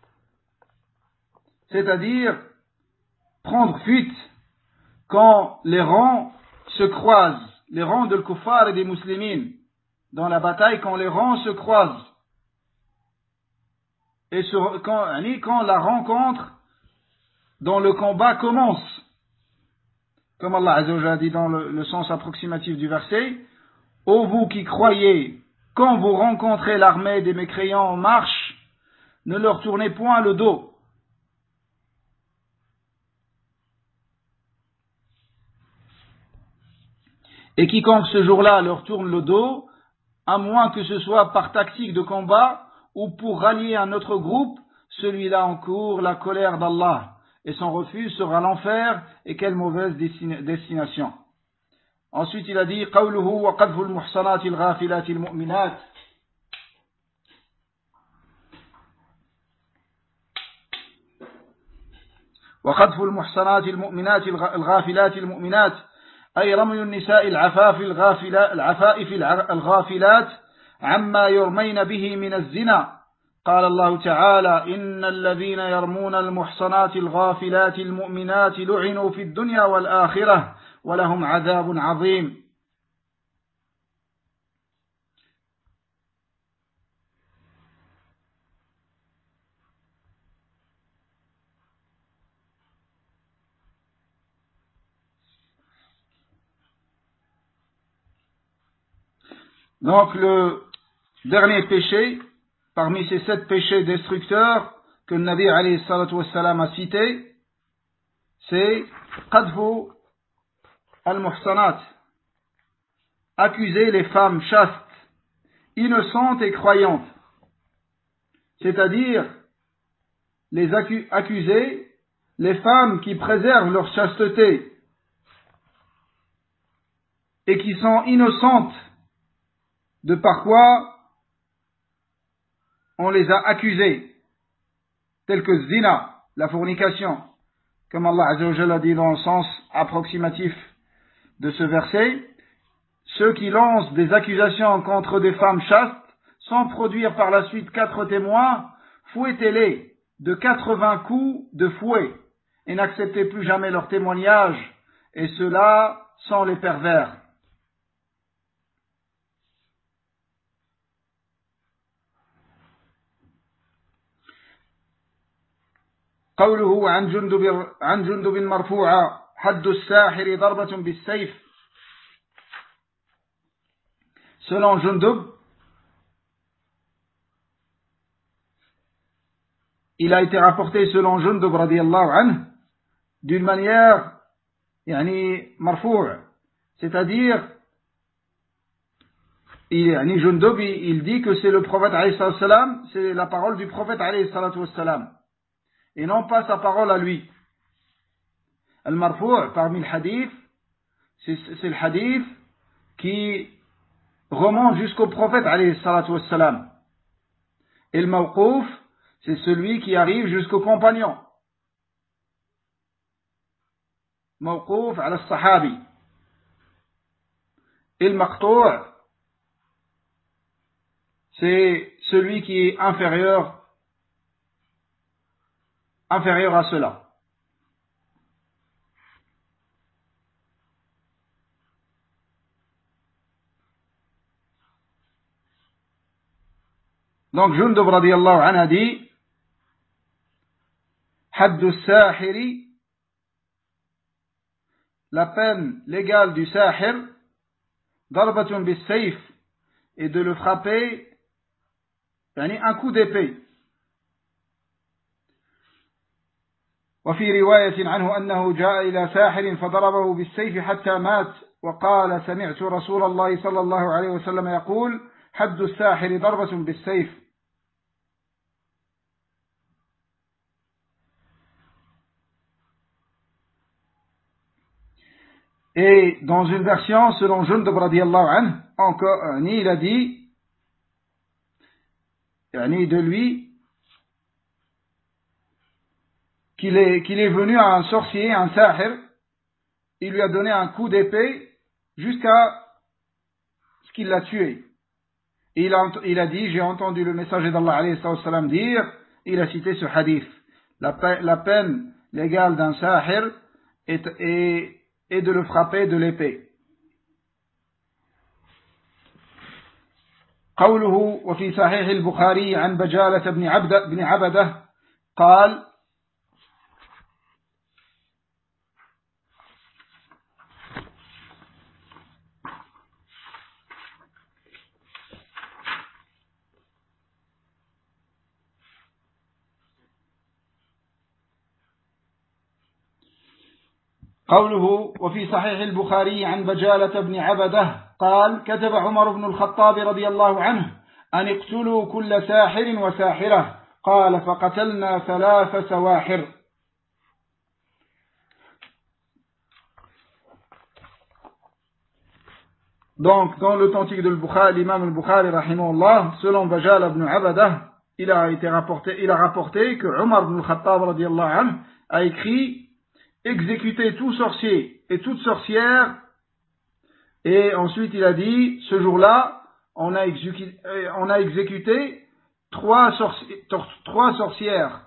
C'est-à-dire prendre fuite quand les rangs se croisent, les rangs de l'kuffar et des muslimines. Dans la bataille, quand les rangs se croisent. Et quand la rencontre dans le combat commence. Comme Allah Azza wa Jalla dit dans le sens approximatif du verset, ô vous qui croyez, quand vous rencontrez l'armée des mécréants en marche, ne leur tournez point le dos. Et quiconque ce jour-là leur tourne le dos, à moins que ce soit par tactique de combat ou pour rallier un autre groupe, celui-là encourt la colère d'Allah. Et son refus sera l'enfer, et quelle mauvaise destination. Ensuite il a dit qawluhu wa qadfu al-muhsanati al-ghafilati al-mu'minat. وقذف المحصنات المؤمنات الغافلات المؤمنات أي رمي النساء العفائف الغافلات عما يرمين به من الزنا. قال الله تعالى إن الذين يرمون المحصنات الغافلات المؤمنات لعنوا في الدنيا والآخرة ولهم عذاب عظيم. Donc le dernier péché, parmi ces 7 péchés destructeurs que le Nabi alayhi salatu wassalam a cité, c'est qadfu al-muhsanat, accuser les femmes chastes, innocentes et croyantes, c'est-à-dire les accuser les femmes qui préservent leur chasteté et qui sont innocentes, de par quoi on les a accusées, telles que zina, la fornication, comme Allah Azza wa Jalla a dit dans le sens approximatif de ce verset, ceux qui lancent des accusations contre des femmes chastes, sans produire par la suite 4 témoins, fouettez-les de 80 coups de fouet, et n'acceptez plus jamais leur témoignage, et cela sans les pervers. قوله عن جندب مرفوعة حد الساحر ضربة بالسيف. Selon Jundub, il a été rapporté selon Jundub radiyallahu anhu d'une manière marfou', c'est-à-dire Jundub il dit que c'est le prophète alayhi salatu wassalam, c'est la parole du prophète alayhi salatu wassalam, et non pas sa parole à lui. Al-marfou' parmi le hadith, c'est le hadith qui remonte jusqu'au prophète alayhi salatu wassalam. Et le mawqouf, c'est celui qui arrive jusqu'au compagnon. Mawqouf ala sahabi. Et le maqtou', c'est celui qui est inférieur à cela. Donc Jundub radiyallahu anhu a dit Haddu sahiri, la peine légale du sahir, darbatun bis sayf, et de le frapper un coup d'épée. وفي رواية عنه أنه جاء إلى ساحر فضربه بالسيف حتى مات وقال سمعت رسول الله صلى الله عليه وسلم يقول حد الساحر ضربة بالسيف. Et dans une version, selon Jundub radiyallahu anhu, encore, il a dit, de lui, qu'il est venu à un sorcier, un sahir, il lui a donné un coup d'épée jusqu'à ce qu'il l'a tué. Et il a dit, j'ai entendu le messager d'Allah alayhi sallam dire, il a cité ce hadith, la peine légale d'un sahir est de le frapper de l'épée. قوله وفي صحيح البخاري عن بجالة بن عبده قال قوله وفي صحيح البخاري عن بجالة بن عبده قال كتب عمر بن الخطاب رضي الله عنه أن اقتلوا كل ساحر وساحرة قال فقتلنا 3 سواحر. Donc dans l'authentique de l'imam al-Bukhari rahimahullah, selon Bajal ibn Abadah, il a rapporté que Omar ibn al-Khattab radiyallahu anhu a écrit exécuter tout sorcier et toute sorcière, et ensuite il a dit ce jour-là on a exécuté trois sorcières.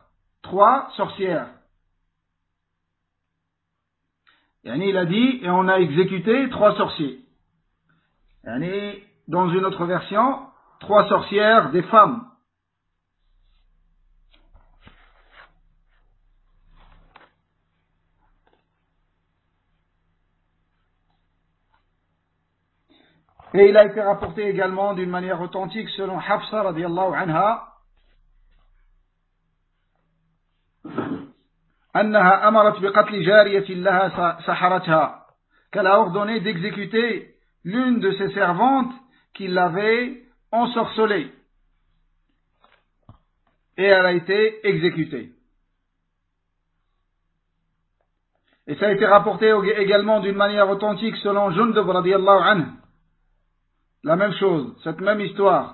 Yani, il a dit et on a exécuté 3 sorciers. Yani, dans une autre version, 3 sorcières des femmes. Et il a été rapporté également d'une manière authentique selon Hafsa radiyallahu anha أنها أمرت بقتل جارية لها سحرتها, qu'elle a ordonné d'exécuter l'une de ses servantes qui l'avait ensorcelée, et elle a été exécutée. Et ça a été rapporté également d'une manière authentique selon Jundub radiyallahu anhu, la même chose, cette même histoire.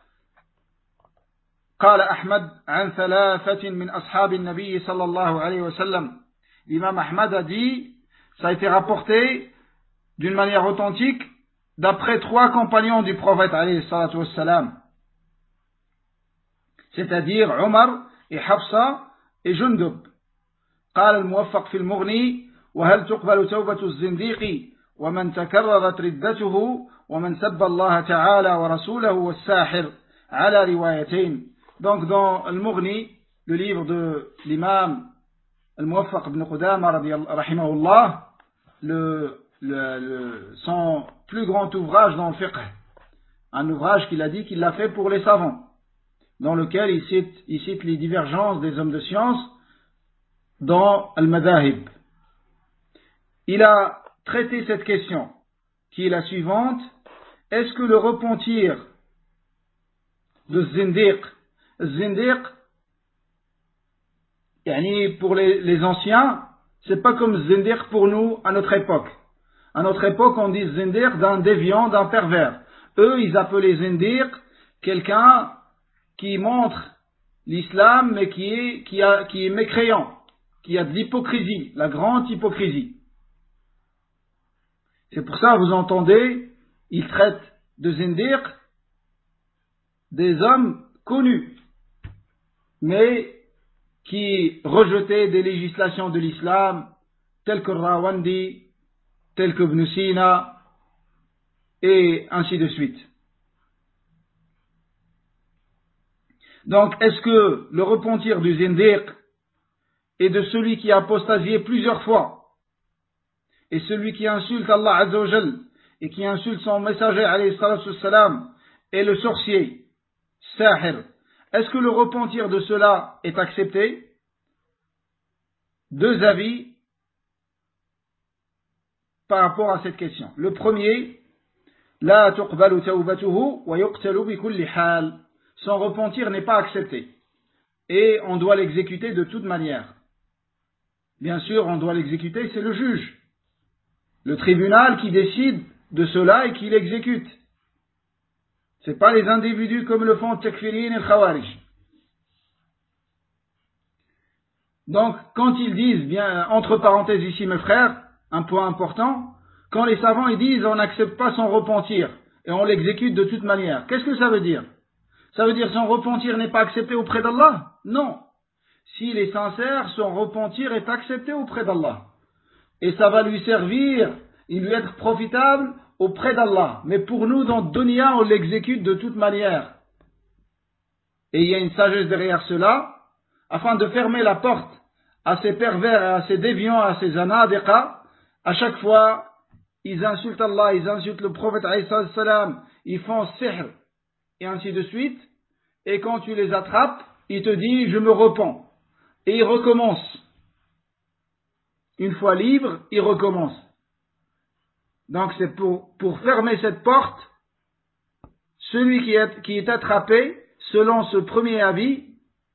قال أحمد عن 3 من أصحاب النبي صلى الله عليه وسلم. L'imam Ahmad a dit, ça a été rapporté d'une manière authentique d'après 3 compagnons du prophète alayhi salatu wassalam, c'est-à-dire Omar et Hafsa et Jundub. قال الموفق في المغني وهل تقبل توبة الزنديق ومن تكررت ردته ومن سب الله تعالى ورسوله والساحر على روايتين. Donc dans Al-Mughni, le livre de l'imam Al-Muwaffaq ibn Qudama rahimahullah, son plus grand ouvrage dans le fiqh, un ouvrage qu'il a dit qu'il l'a fait pour les savants, dans lequel il cite les divergences des hommes de science dans Al-Madahib. Il a traité cette question qui est la suivante: est-ce que le repentir de Zindiq, yani pour les anciens, c'est pas comme Zindiq pour nous à notre époque. À notre époque, on dit Zindiq d'un déviant, d'un pervers. Eux, ils appelaient Zindiq quelqu'un qui montre l'islam, mais qui est mécréant, qui a de l'hypocrisie, la grande hypocrisie. C'est pour ça, vous entendez, ils traitent de Zindiq des hommes connus, mais qui rejetaient des législations de l'islam, telles que Rawandi, telles que Ibn Sina, et ainsi de suite. Donc, est-ce que le repentir du Zindiq et de celui qui a apostasié plusieurs fois, et celui qui insulte Allah Azza wa Jal, et qui insulte son messager alayhi salatu wassalam, et le sorcier, Sahir, est-ce que le repentir de cela est accepté? 2 avis par rapport à cette question. Le premier, la tuqbalu tawbatuhu wa yuqtalu bi kulli hal. Son repentir n'est pas accepté et on doit l'exécuter de toute manière. Bien sûr, on doit l'exécuter, c'est le juge, le tribunal qui décide de cela et qui l'exécute. C'est pas les individus comme le font Takfirin et le Khawarij. Donc, quand ils disent, bien, entre parenthèses ici mes frères, un point important, quand les savants ils disent on n'accepte pas son repentir et on l'exécute de toute manière, qu'est-ce que ça veut dire? Ça veut dire son repentir n'est pas accepté auprès d'Allah? Non. S'il est sincère, son repentir est accepté auprès d'Allah. Et ça va lui servir, il lui être profitable auprès d'Allah. Mais pour nous, dans Dunya, on l'exécute de toute manière. Et il y a une sagesse derrière cela, afin de fermer la porte à ces pervers, à ces déviants, à ces anadiqa. À chaque fois, ils insultent Allah, ils insultent le prophète alayhi salam, ils font sihr, et ainsi de suite. Et quand tu les attrapes, ils te disent je me repens. Et ils recommencent. Une fois libre, ils recommencent. Donc c'est pour fermer cette porte, celui qui est attrapé, selon ce premier avis,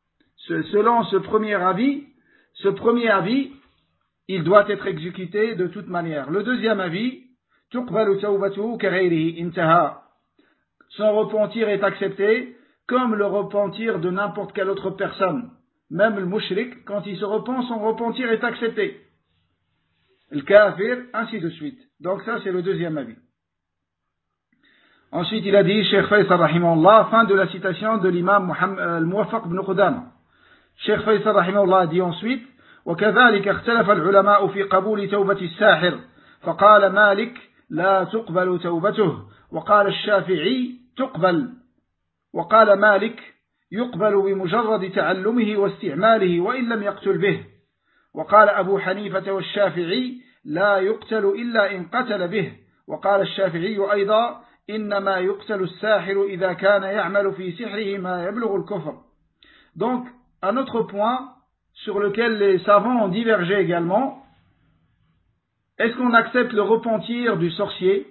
il doit être exécuté de toute manière. Le deuxième avis, tuqbalu tawbatuhu kaghayrihi intaha. Son repentir est accepté comme le repentir de n'importe quelle autre personne. Même le mushrik, quand il se repent, son repentir est accepté. Le kafir, ainsi de suite. Donc ça, c'est le deuxième avis. Ensuite, il a dit, Cheikh Faisal rahimahullah, fin de la citation de l'imam al-Muwaffaq ibn Qudama. Cheikh Faisal rahimahullah a dit ensuite, وكذلك اختلف العلماء في قبول توبة الساحر فقال مالك لا تقبل توبته وقال الشافعي تقبل وقال مالك يقبل بمجرد تعلمه واستعماله وإن لم يقتل به وقال أبو حنيفة والشافعي لا يقتل إلا إن قتل به وقال الشافعي أيضا إنما يقتل الساحر إذا كان يعمل في سحره ما يبلغ الكفر. Donc, un autre point sur lequel les savants ont divergé également, est-ce qu'on accepte le repentir du sorcier?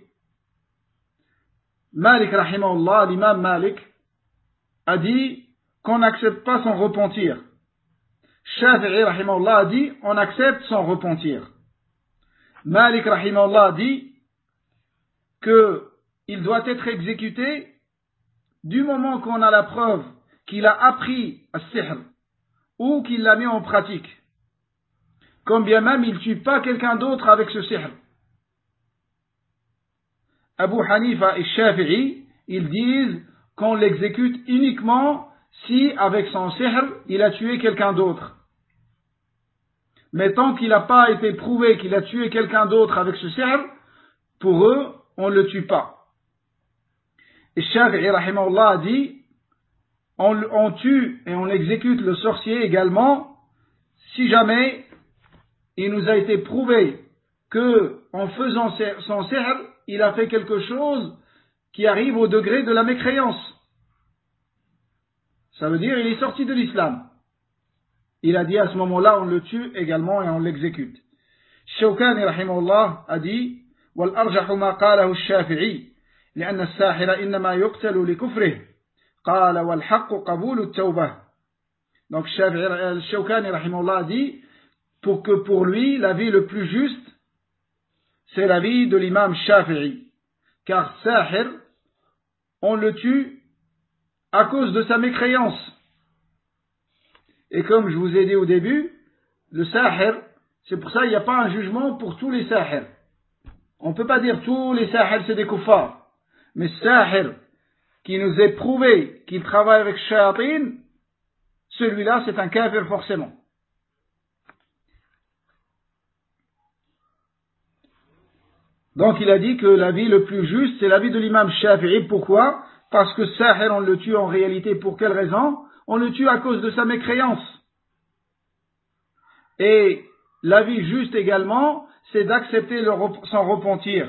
Malik rahimahullah, l'imam Malik, a dit qu'on n'accepte pas son repentir. Shafi'i rahimahullah a dit on accepte son repentir. Malik rahimahullah a dit qu'il doit être exécuté du moment qu'on a la preuve qu'il a appris as-sihr ou qu'il l'a mis en pratique. Comme bien même il ne tue pas quelqu'un d'autre avec ce sihr. Abu Hanifa et Shafi'i, ils disent qu'on l'exécute uniquement si, avec son sihr, il a tué quelqu'un d'autre. Mais tant qu'il n'a pas été prouvé qu'il a tué quelqu'un d'autre avec ce sihr, pour eux, on ne le tue pas. Et Shafi'i rahimahullah a dit, on tue et on exécute le sorcier également si jamais il nous a été prouvé que en faisant son sihr, il a fait quelque chose qui arrive au degré de la mécréance. Ça veut dire il est sorti de l'islam. Il a dit à ce moment-là, on le tue également et on l'exécute. Shawkani rahimahullah a dit والأرجح ما قاله الشافعي لأن الساحر إنما يقتل لكفره قال والحق قبول التوبة. Donc Shawkani rahimahullah a dit que pour lui l'avis le plus juste c'est l'avis de l'imam Shafi'i, car Sahir on le tue à cause de sa mécréance. Et comme je vous ai dit au début, le Sahir, c'est pour ça qu'il n'y a pas un jugement pour tous les Sahir. On ne peut pas dire tous les Sahir c'est des kuffars. Mais Sahir qui nous est prouvé qu'il travaille avec Shayatin, celui-là c'est un kafir forcément. Donc il a dit que l'avis le plus juste c'est l'avis de l'imam Shafi'i. Pourquoi? Parce que Sahir on le tue en réalité pour quelle raison? On le tue à cause de sa mécréance. Et l'avis juste également, c'est d'accepter son repentir.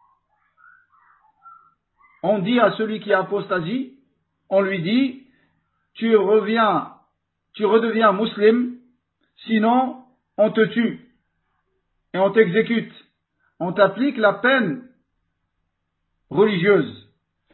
On dit à celui qui a apostasie, on lui dit, tu redeviens musulman, sinon on te tue et on t'exécute. On t'applique la peine religieuse.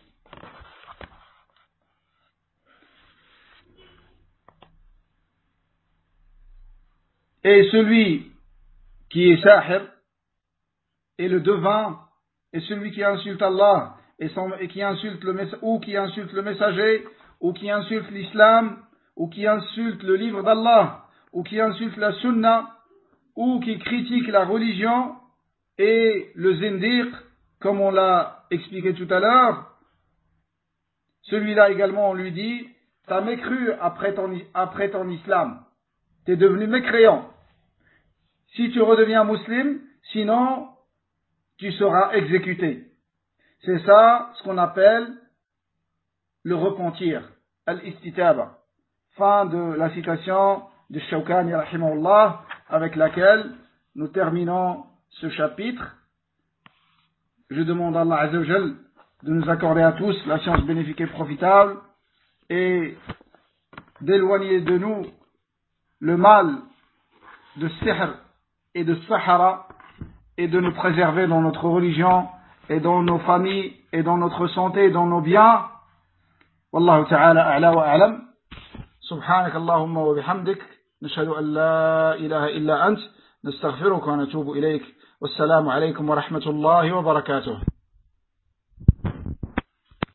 Et celui qui est sahir, et le devin, et celui qui insulte Allah, et qui insulte qui insulte le messager, ou qui insulte l'islam, ou qui insulte le livre d'Allah, ou qui insulte la sunna, ou qui critique la religion, et le zindiq, comme on l'a expliqué tout à l'heure, celui-là également on lui dit, t'as mécru après ton islam, t'es devenu mécréant. Si tu redeviens musulman, sinon tu seras exécuté. C'est ça ce qu'on appelle le repentir, al-istitaba. Fin de la citation de Shawkani rahimahullah, avec laquelle nous terminons ce chapitre. Je demande à Allah Azza wa Jal de nous accorder à tous la science bénéfique et profitable et d'éloigner de nous le mal de sihr et de sahara et de nous préserver dans notre religion et dans nos familles et dans notre santé et dans nos biens. Wallahu ta'ala a'la wa a'lam. Subhanak Allahumma wa bihamdik. Nashhadu an la ilaha illa ant. Nastaghfiruka wa natubu ilayk. Wassalamu alaykum wa rahmatullahi wa barakatuh.